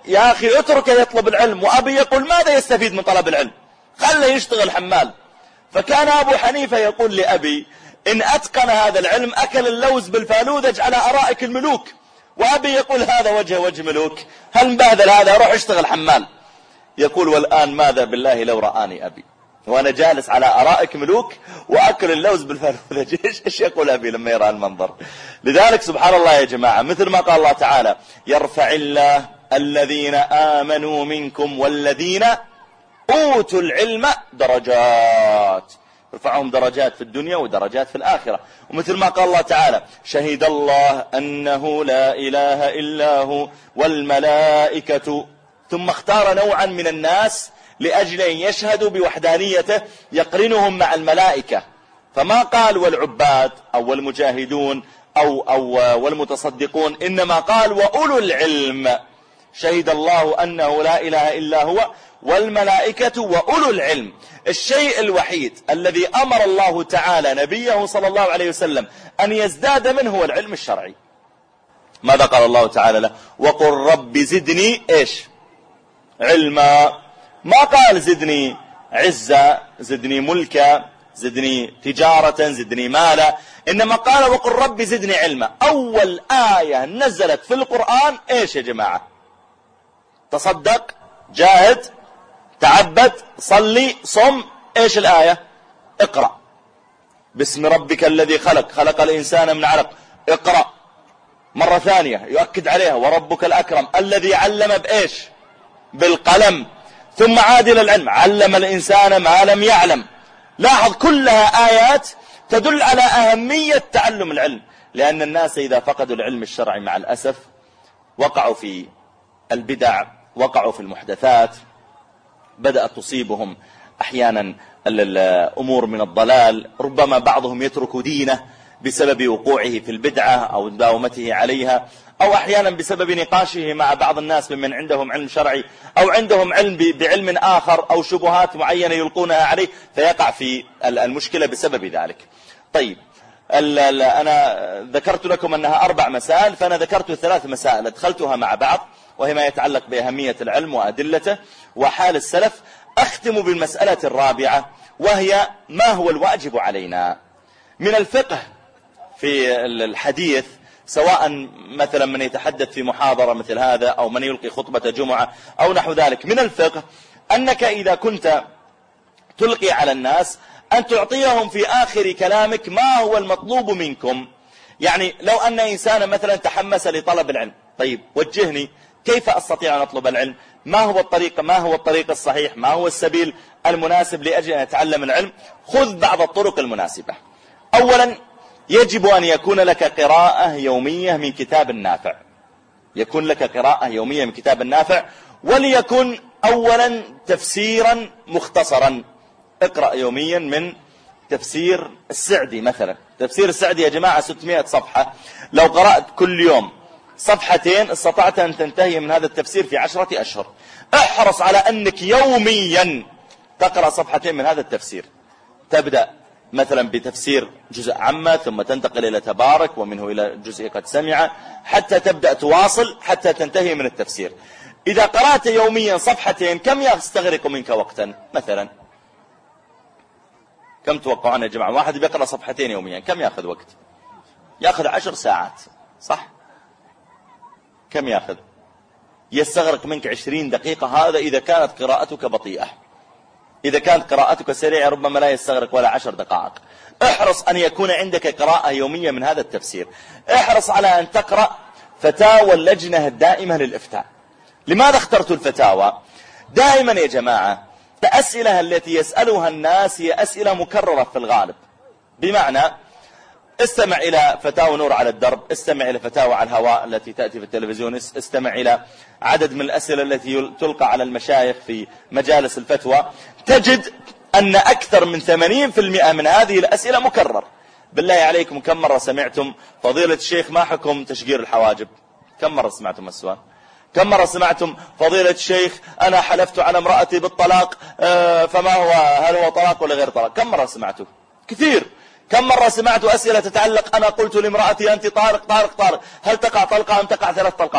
يا أخي اتركه يطلب العلم. وأبي يقول ماذا يستفيد من طلب العلم؟ خله يشتغل حمال. فكان أبو حنيفة يقول لأبي إن أتقن هذا العلم أكل اللوز بالفالوذج على أرائك الملوك. وأبي يقول هذا وجه وجه ملوك، هل مبهذل هذا، روح اشتغل حمال. يقول والآن ماذا بالله لو رآني أبي وأنا جالس على أرائك ملوك وأكل اللوز بالفالوذج، إيش يقول أبي لما يرى المنظر؟ لذلك سبحان الله يا جماعة، مثل ما قال الله تعالى يرفع الله الذين آمنوا منكم والذين أوتوا العلم درجات، يرفعهم درجات في الدنيا ودرجات في الآخرة. ومثل ما قال الله تعالى شهد الله أنه لا إله إلا هو والملائكة، ثم اختار نوعا من الناس لأجل أن يشهدوا بوحدانيته يقرنهم مع الملائكة، فما قال والعباد أو والمجاهدون أو, أو والمتصدقون، إنما قال وأولو العلم. شهد الله أنه لا إله إلا هو والملائكة وأولو العلم. الشيء الوحيد الذي أمر الله تعالى نبيه صلى الله عليه وسلم أن يزداد منه هو العلم الشرعي. ماذا قال الله تعالى له؟ وقل رب زدني إيش؟ علما. ما قال زدني عزة، زدني ملكا، زدني تجارة، زدني مالا، إنما قال وقل رب زدني علما. أول آية نزلت في القرآن إيش يا جماعة؟ تصدق، جاهد، تعبد، صلي، صم. إيش الآية؟ اقرأ باسم ربك الذي خلق خلق الإنسان من علق. اقرأ مرة ثانية يؤكد عليها وربك الأكرم الذي علم بإيش؟ بالقلم. ثم عاد إلى العلم علم الإنسان ما لم يعلم. لاحظ كلها آيات تدل على أهمية تعلم العلم، لأن الناس إذا فقدوا العلم الشرعي مع الأسف وقعوا في البدع، وقعوا في المحدثات، بدأت تصيبهم أحيانا الأمور من الضلال. ربما بعضهم يترك دينه بسبب وقوعه في البدعة أو مداومته عليها، أو أحيانا بسبب نقاشه مع بعض الناس ممن عندهم علم شرعي أو عندهم علم بعلم آخر أو شبهات معينة يلقونها عليه، فيقع في المشكلة بسبب ذلك. طيب أنا ذكرت لكم أنها أربع مسائل، فأنا ذكرت ثلاث مسائل أدخلتها مع بعض، وهي ما يتعلق بأهمية العلم وأدلته وحال السلف. أختم بالمسألة الرابعة، وهي ما هو الواجب علينا من الفقه في الحديث، سواء مثلا من يتحدث في محاضرة مثل هذا أو من يلقي خطبة جمعة أو نحو ذلك. من الفقه أنك إذا كنت تلقي على الناس أن تعطيهم في آخر كلامك ما هو المطلوب منكم. يعني لو أن إنسان مثلا تحمس لطلب العلم، طيب وجهني كيف أستطيع أن أطلب العلم؟ ما هو الطريق ما هو الطريق الصحيح؟ ما هو السبيل المناسب لأجل أن أتعلم العلم؟ خذ بعض الطرق المناسبة. أولا يجب أن يكون لك قراءة يومية من كتاب النافع، يكون لك قراءة يومية من كتاب النافع، وليكن أولا تفسيرا مختصرا. اقرأ يوميا من تفسير السعدي مثلا. تفسير السعدي يا جماعة ستمائة صفحة، لو قرأت كل يوم صفحتين استطعت أن تنتهي من هذا التفسير في عشرة أشهر. احرص على أنك يوميا تقرأ صفحتين من هذا التفسير. تبدأ مثلا بتفسير جزء عامة، ثم تنتقل إلى تبارك، ومنه إلى جزء قد سمع، حتى تبدأ تواصل حتى تنتهي من التفسير. إذا قرأت يوميا صفحتين كم يستغرق منك وقتا؟ مثلا كم توقعون يا جماعة؟ واحد بيقرأ صفحتين يوميا كم يأخذ وقت؟ يأخذ عشر ساعات، صح؟ كم يأخذ؟ يستغرق منك عشرين دقيقة. هذا إذا كانت قراءتك بطيئة. إذا كانت قراءتك سريعة ربما لا يستغرق ولا عشر دقائق. احرص أن يكون عندك قراءة يومية من هذا التفسير. احرص على أن تقرأ فتاوى اللجنة الدائمة للإفتاء. لماذا اخترت الفتاوى؟ دائما يا جماعة الأسئلة التي يسألها الناس هي أسئلة مكررة في الغالب. بمعنى استمع إلى فتاوى نور على الدرب، استمع إلى فتاوى على الهواء التي تأتي في التلفزيون، استمع إلى عدد من الأسئلة التي تلقى على المشايخ في مجالس الفتوى، تجد أن أكثر من ثمانين بالمئة من هذه الأسئلة مكرر. بالله عليكم كم مرة سمعتم فضيلة الشيخ ما حكم تشجير الحواجب؟ كم مرة سمعتم السؤال؟ كم مرة سمعتم فضيلة الشيخ أنا حلفت على امرأتي بالطلاق فما هو، هل هو طلاق ولا غير طلاق؟ كم مرة سمعتوا؟ كثير. كم مرة سمعتوا أسئلة تتعلق أنا قلت لامرأتي أنت طارق طارق طارق، هل تقع طلقة أم تقع ثلاث طلقات؟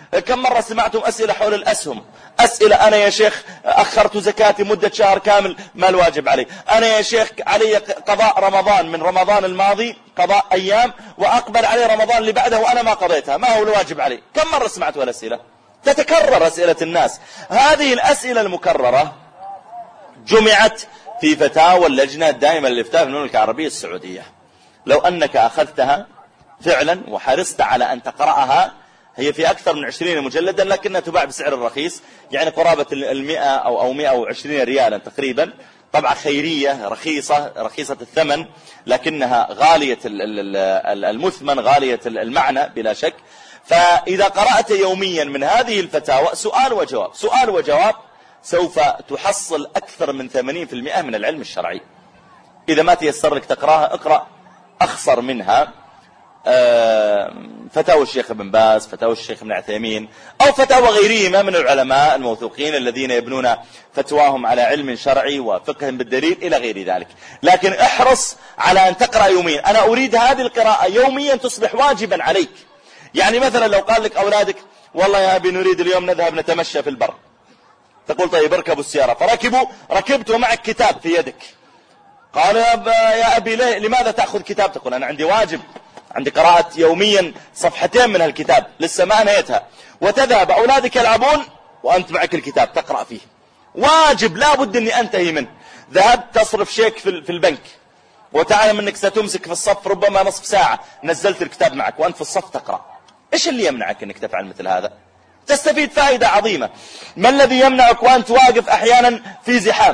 كم مرة سمعتم أسئلة حول الأسهم؟ أسئلة أنا يا شيخ أخرت زكاتي مدة شهر كامل ما الواجب علي؟ أنا يا شيخ علي قضاء رمضان من رمضان الماضي قضاء أيام وأقبل علي رمضان اللي بعده وأنا ما قضيتها، ما هو الواجب علي؟ كم مرة سمعتوا الأسئلة؟ تتكرر أسئلة الناس. هذه الأسئلة المكررة جمعت في فتاوى اللجنة الدائمة للإفتاء في المملكة العربية السعودية. لو أنك أخذتها فعلا وحرصت على أن تقرأها، هي في أكثر من عشرين مجلدا لكنها تباع بسعر رخيص، يعني قرابة المئة أو أو مئة وعشرين ريالا تقريبا، طبعا خيرية رخيصة رخيصة الثمن لكنها غالية المثمن غالية المعنى بلا شك. فإذا قرأت يوميا من هذه الفتاوى سؤال وجواب سؤال وجواب سوف تحصل أكثر من ثمانين بالمئة من العلم الشرعي. إذا ما تيسر لك تقرأها اقرأ أخصر منها فتاوى الشيخ ابن باز، فتاوى الشيخ ابن عثيمين، أو فتاوى غيرهما من العلماء الموثوقين الذين يبنون فتواهم على علم شرعي وفقه بالدليل إلى غير ذلك. لكن احرص على أن تقرأ يوميا. أنا أريد هذه القراءة يوميا تصبح واجبا عليك. يعني مثلا لو قال لك أولادك والله يا أبي نريد اليوم نذهب نتمشى في البر، تقول طيب اركبوا السيارة، فركبوا ركبت ومعك كتاب في يدك، قال يا أبي ليه لماذا تأخذ كتاب؟ تقول أنا عندي واجب، عندي قراءة يوميا صفحتين من الكتاب لسه ما أنهيتها. وتذهب أولادك يلعبون وأنت معك الكتاب تقرأ فيه، واجب لا بد أني أنتهي منه. ذهبت تصرف شيك في البنك وتعلم أنك ستمسك في الصف ربما نصف ساعة، نزلت الكتاب معك وأنت في الصف تقرأ. إيش اللي يمنعك أنك تفعل مثل هذا؟ تستفيد فائدة عظيمة. ما الذي يمنعك وأنت واقف أحيانا في زحام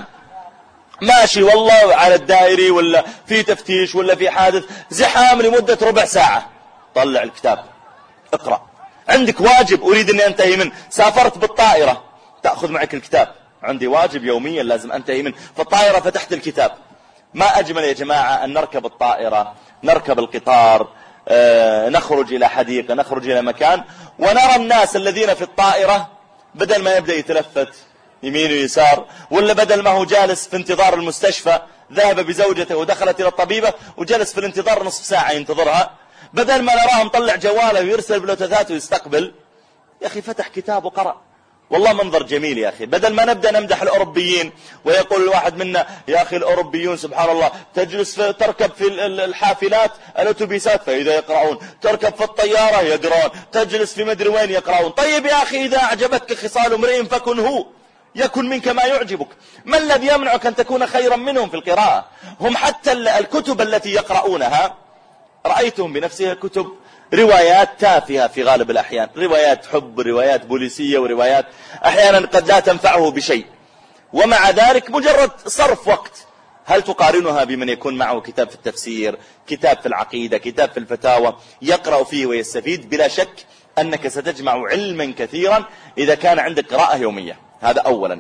ماشي والله على الدائري ولا في تفتيش ولا في حادث زحام لمدة ربع ساعة، طلع الكتاب اقرأ. عندك واجب أريد أني أنتهي منه، سافرت بالطائرة تأخذ معك الكتاب، عندي واجب يوميا لازم أنتهي منه، في الطائرة فتحت الكتاب. ما أجمل يا جماعة أن نركب الطائرة نركب القطار آه، نخرج إلى حديقة نخرج إلى مكان ونرى الناس الذين في الطائرة بدل ما يبدأ يتلفت يمين ويسار، ولا بدل ما هو جالس في انتظار المستشفى ذهب بزوجته ودخلت إلى الطبيبة وجلس في الانتظار نصف ساعة ينتظرها، بدل ما نراه مطلع جواله ويرسل بلوتوثات ويستقبل، يا أخي فتح كتاب وقرأ. والله منظر جميل يا أخي. بدل ما نبدأ نمدح الأوروبيين ويقول الواحد منا يا أخي الأوروبيون سبحان الله تجلس في تركب في الحافلات الأتوبيسات فإذا يقرؤون، تركب في الطيارة يقرؤون، تجلس في مدري وين يقرؤون. طيب يا أخي إذا أعجبتك خصال امرئ فكن هو، يكن منك ما يعجبك. ما الذي يمنعك أن تكون خيرا منهم في القراءة؟ هم حتى الكتب التي يقرؤونها رأيتهم بنفسها كتب روايات تافهة في غالب الأحيان، روايات حب، روايات بوليسية، وروايات أحيانا قد لا تنفعه بشيء، ومع ذلك مجرد صرف وقت. هل تقارنها بمن يكون معه كتاب في التفسير، كتاب في العقيدة، كتاب في الفتاوى يقرأ فيه ويستفيد؟ بلا شك أنك ستجمع علما كثيرا إذا كان عندك قراءة يومية. هذا أولا.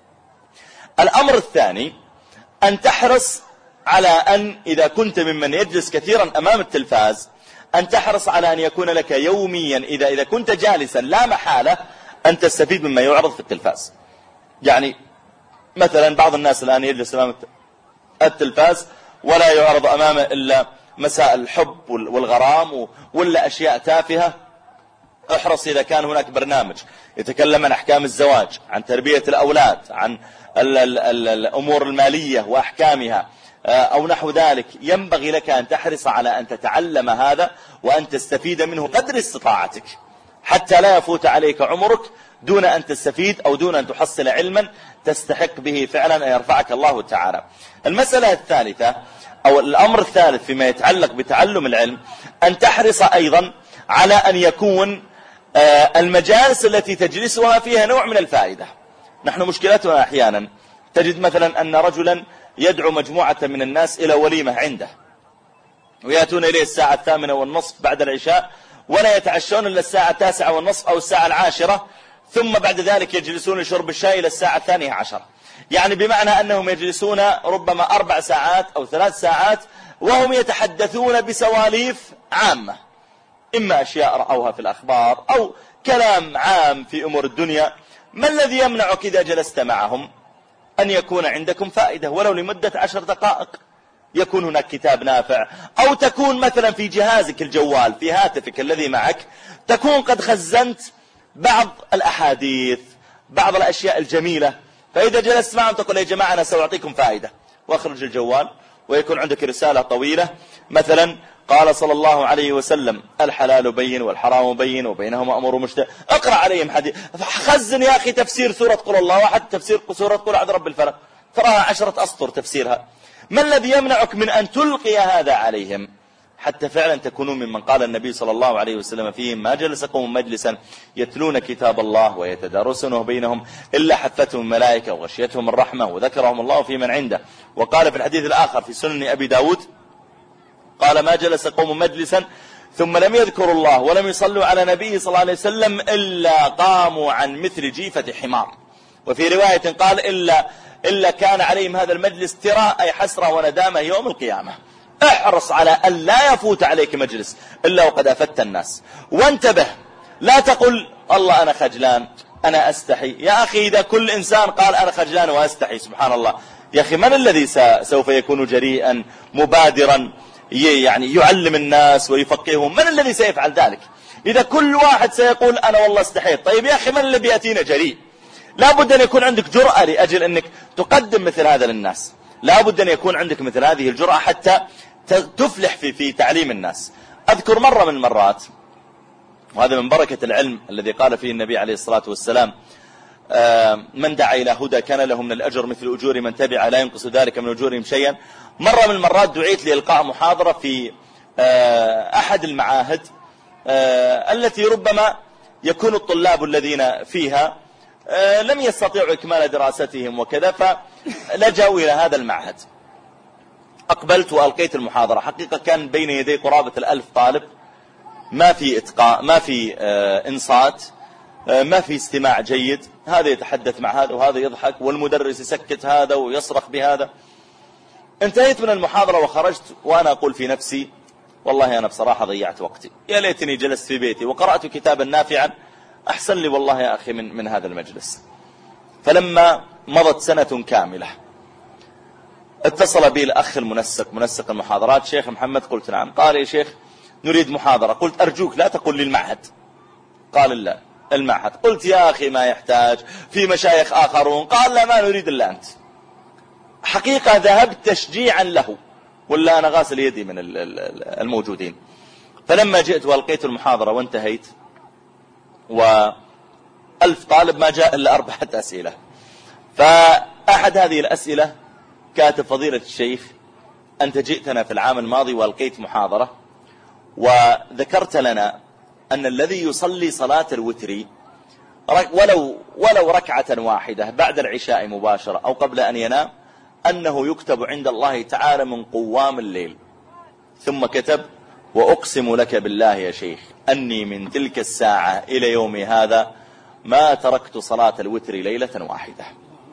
الأمر الثاني أن تحرص على أن إذا كنت ممن يجلس كثيرا أمام التلفاز أن تحرص على أن يكون لك يوميا إذا إذا كنت جالسا لا محالة أن تستفيد مما يعرض في التلفاز. يعني مثلا بعض الناس الآن يجلس أمام التلفاز ولا يعرض أمامه إلا مسائل الحب والغرام ولا أشياء تافهة. احرص إذا كان هناك برنامج يتكلم عن أحكام الزواج، عن تربية الأولاد، عن ال ال ال الأمور المالية وأحكامها أو نحو ذلك، ينبغي لك أن تحرص على أن تتعلم هذا وأن تستفيد منه قدر استطاعتك، حتى لا يفوت عليك عمرك دون أن تستفيد أو دون أن تحصل علما تستحق به فعلا أن يرفعك الله تعالى. المسألة الثالثة أو الأمر الثالث فيما يتعلق بتعلم العلم أن تحرص أيضا على أن يكون المجالس التي تجلسها فيها نوع من الفائدة. نحن مشكلتنا أحيانا تجد مثلا أن رجلا يدعو مجموعة من الناس إلى وليمة عنده ويأتون إليه الساعة الثامنة والنصف بعد العشاء ولا يتعشون إلا الساعة التاسعة والنصف أو الساعة العاشرة، ثم بعد ذلك يجلسون لشرب الشاي إلى الساعة الثانية عشر. يعني بمعنى أنهم يجلسون ربما أربع ساعات أو ثلاث ساعات وهم يتحدثون بسواليف عامة، إما أشياء رأوها في الأخبار أو كلام عام في أمور الدنيا. ما الذي يمنعك إذا جلست معهم أن يكون عندكم فائدة ولو لمدة عشر دقائق؟ يكون هناك كتاب نافع، أو تكون مثلا في جهازك الجوال في هاتفك الذي معك تكون قد خزنت بعض الأحاديث، بعض الأشياء الجميلة. فإذا جلست معهم تقول يا جماعة أنا سأعطيكم فائدة، واخرج الجوال ويكون عندك رسالة طويلة مثلا قال صلى الله عليه وسلم الحلال بين والحرام بين وبينهما أمور مشتبه، اقرأ عليهم حديث. خزن يا أخي تفسير سورة قل الله واحد، تفسير سورة قل أعوذ برب الفلق، تراها عشرة أسطر تفسيرها. ما الذي يمنعك من أن تلقي هذا عليهم حتى فعلا تكونوا ممن قال النبي صلى الله عليه وسلم فيهم ما جلس قوم مجلسا يتلون كتاب الله ويتدارسونه بينهم إلا حفتهم الملائكة وغشيتهم الرحمة وذكرهم الله في من عنده. وقال في الحديث الآخر في سنن أبي داود قال ما جلس قوم مجلسا ثم لم يذكروا الله ولم يصلوا على نبيه صلى الله عليه وسلم إلا قاموا عن مثل جيفة حمار. وفي رواية قال إلا, إلا كان عليهم هذا المجلس تراء أي حسرة وندامة يوم القيامة. احرص على أن لا يفوت عليك مجلس إلا وقد أفدت الناس. وانتبه، لا تقل الله أنا خجلان أنا أستحي. يا أخي إذا كل إنسان قال أنا خجلان وأستحي سبحان الله، يا أخي من الذي سوف يكون جريئا مبادرا يعني يعلم الناس ويفقههم؟ من الذي سيفعل ذلك؟ إذا كل واحد سيقول أنا والله استحيت، طيب يا أخي من الذي يأتينا جريء؟ لا بد أن يكون عندك جرأة لأجل أنك تقدم مثل هذا للناس. لا بد أن يكون عندك مثل هذه الجرأة حتى تفلح في, في تعليم الناس. أذكر مرة من المرات، وهذا من بركة العلم الذي قال فيه النبي عليه الصلاة والسلام من دعا إلى هدى كان له من الأجر مثل أجور من تبع لا ينقص ذلك من أجورهم شيئا. مرة من المرات دعيت لإلقاء محاضرة في أحد المعاهد التي ربما يكون الطلاب الذين فيها لم يستطيعوا إكمال دراستهم وكذا، فلجأوا إلى هذا المعهد. أقبلت وألقيت المحاضرة. حقيقة كان بين يدي قرابة الألف طالب، ما في إتقاء، ما في إنصات، ما في استماع جيد. هذا يتحدث مع هذا وهذا يضحك والمدرس يسكت هذا ويصرخ بهذا. انتهيت من المحاضرة وخرجت وأنا أقول في نفسي والله أنا بصراحة ضيعت وقتي، يا ليتني جلست في بيتي وقرأت كتابا نافعا أحسن لي والله يا أخي من, من هذا المجلس. فلما مضت سنة كاملة اتصل بي الأخ المنسق منسق المحاضرات شيخ محمد. قلت نعم. قال يا شيخ نريد محاضرة. قلت أرجوك لا تقل لي المعهد. قال لا المعهد. قلت يا أخي ما يحتاج، في مشايخ آخرون. قال لا ما نريد إلا أنت. حقيقة ذهبت تشجيعا له ولا أنا غاسل يدي من الموجودين. فلما جئت وألقيت المحاضرة وانتهيت وألف طالب ما جاء إلا أربعة أسئلة. فأحد هذه الأسئلة كاتب فضيلة الشيخ أنت جئتنا في العام الماضي وألقيت محاضرة وذكرت لنا أن الذي يصلي صلاة الوتر ولو, ولو ركعة واحدة بعد العشاء مباشرة أو قبل أن ينام أنه يكتب عند الله تعالى من قوام الليل. ثم كتب وأقسم لك بالله يا شيخ أني من تلك الساعة إلى يومي هذا ما تركت صلاة الوتر ليلة واحدة.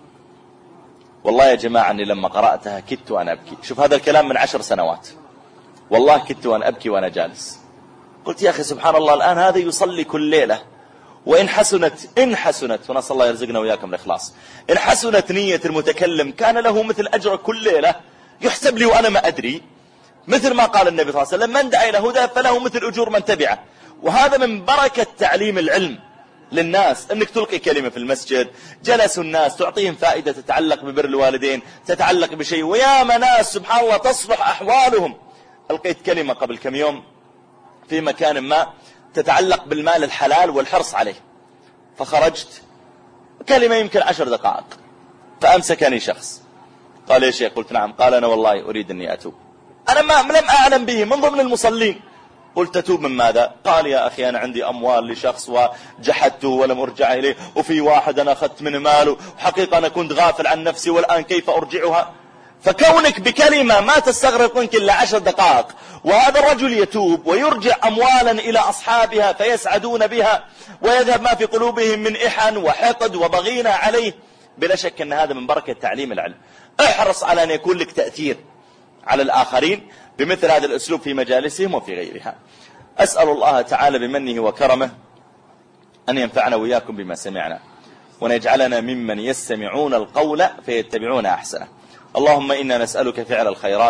والله يا جماعة أني لما قرأتها كدت وأنا أبكي. شوف هذا الكلام من عشر سنوات، والله كدت وأنا أبكي وأنا جالس. قلت يا أخي سبحان الله الآن هذا يصلي كل ليلة، وإن حسنت إن حسنت ونسأل الله يرزقنا وياكم الإخلاص، إن حسنت نية المتكلم كان له مثل أجر كل ليلة يحسب لي وأنا ما أدري، مثل ما قال النبي صلى الله عليه وسلم من دعا إلى هدى فله مثل أجور من تبعه. وهذا من بركة تعليم العلم للناس، أنك تلقي كلمة في المسجد جلسوا الناس تعطيهم فائدة تتعلق ببر الوالدين، تتعلق بشيء، ويا مناس سبحان الله تصلح أحوالهم. ألقيت كلمة قبل كم يوم في مكان ما تتعلق بالمال الحلال والحرص عليه، فخرجت كلمة يمكن عشر دقائق فأمسكني شخص قال يا شيخ. قلت نعم. قال أنا والله أريد أني أتوب، أنا ما لم أعلم به من ضمن المصلين. قلت تتوب من ماذا؟ قال يا أخي أنا عندي أموال لشخص وجحدته ولم أرجع إليه، وفي واحد أنا أخذت من ماله وحقيقة أنا كنت غافل عن نفسي والآن كيف أرجعها؟ فكونك بكلمة ما تستغرق منك إلا عشر دقائق وهذا الرجل يتوب ويرجع أموالا إلى أصحابها فيسعدون بها ويذهب ما في قلوبهم من إحن وحقد وبغينا عليه، بلا شك أن هذا من بركة تعليم العلم. احرص على أن يكون لك تأثير على الآخرين بمثل هذا الأسلوب في مجالسهم وفي غيرها. أسأل الله تعالى بمنه وكرمه أن ينفعنا وإياكم بما سمعنا، وأن يجعلنا ممن يستمعون القول فيتبعون أحسنه. اللهم إنا نسألك فعل الخيرات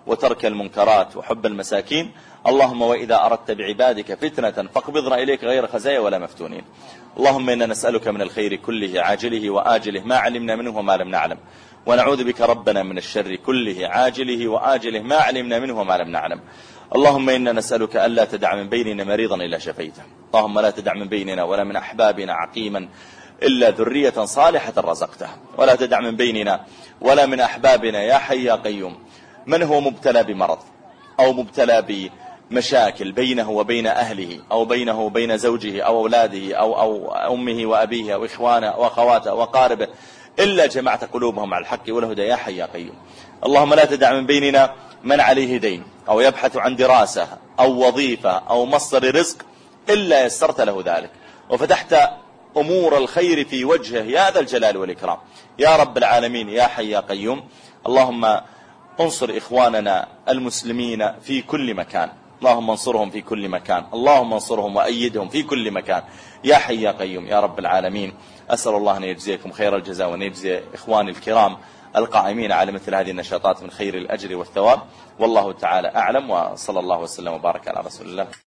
وترك المنكرات وحب المساكين. اللهم وإذا أردت بعبادك فتنة فاقبضنا إليك غير خزايا ولا مفتونين. اللهم إنا نسألك من الخير كله عاجله وآجله ما علمنا منه وما لم نعلم، ونعوذ بك ربنا من الشر كله عاجله وآجله ما علمنا منه وما لم نعلم. اللهم إنا نسألك ألا تدع من بيننا مريضا إلا شفيته. اللهم لا تدع من بيننا ولا من أحبابنا عقيما إلا ذرية صالحة رزقته، ولا تدع من بيننا ولا من أحبابنا يا حي يا قيوم من هو مبتلى بمرض أو مبتلى بمشاكل بينه وبين أهله أو بينه وبين زوجه أو أولاده أو, أو أمه وأبيه أو إخوانه وأخواته وقاربه، إلا جمعت قلوبهم على الحق والهدى يا حي يا قيوم. اللهم لا تدع من بيننا من عليه دين أو يبحث عن دراسة أو وظيفة أو مصدر رزق إلا يسرت له ذلك وفتحت أمور الخير في وجهه يا ذا الجلال والإكرام يا رب العالمين يا حي يا قيوم. اللهم انصر إخواننا المسلمين في كل مكان، اللهم انصرهم في كل مكان، اللهم انصرهم وأيدهم في كل مكان يا حي يا قيوم يا رب العالمين. أسأل الله أن يجزيكم خير الجزاء وأن يجزي إخواني الكرام القائمين على مثل هذه النشاطات من خير الأجر والثواب، والله تعالى أعلم، وصلى الله وسلم وبارك على رسول الله.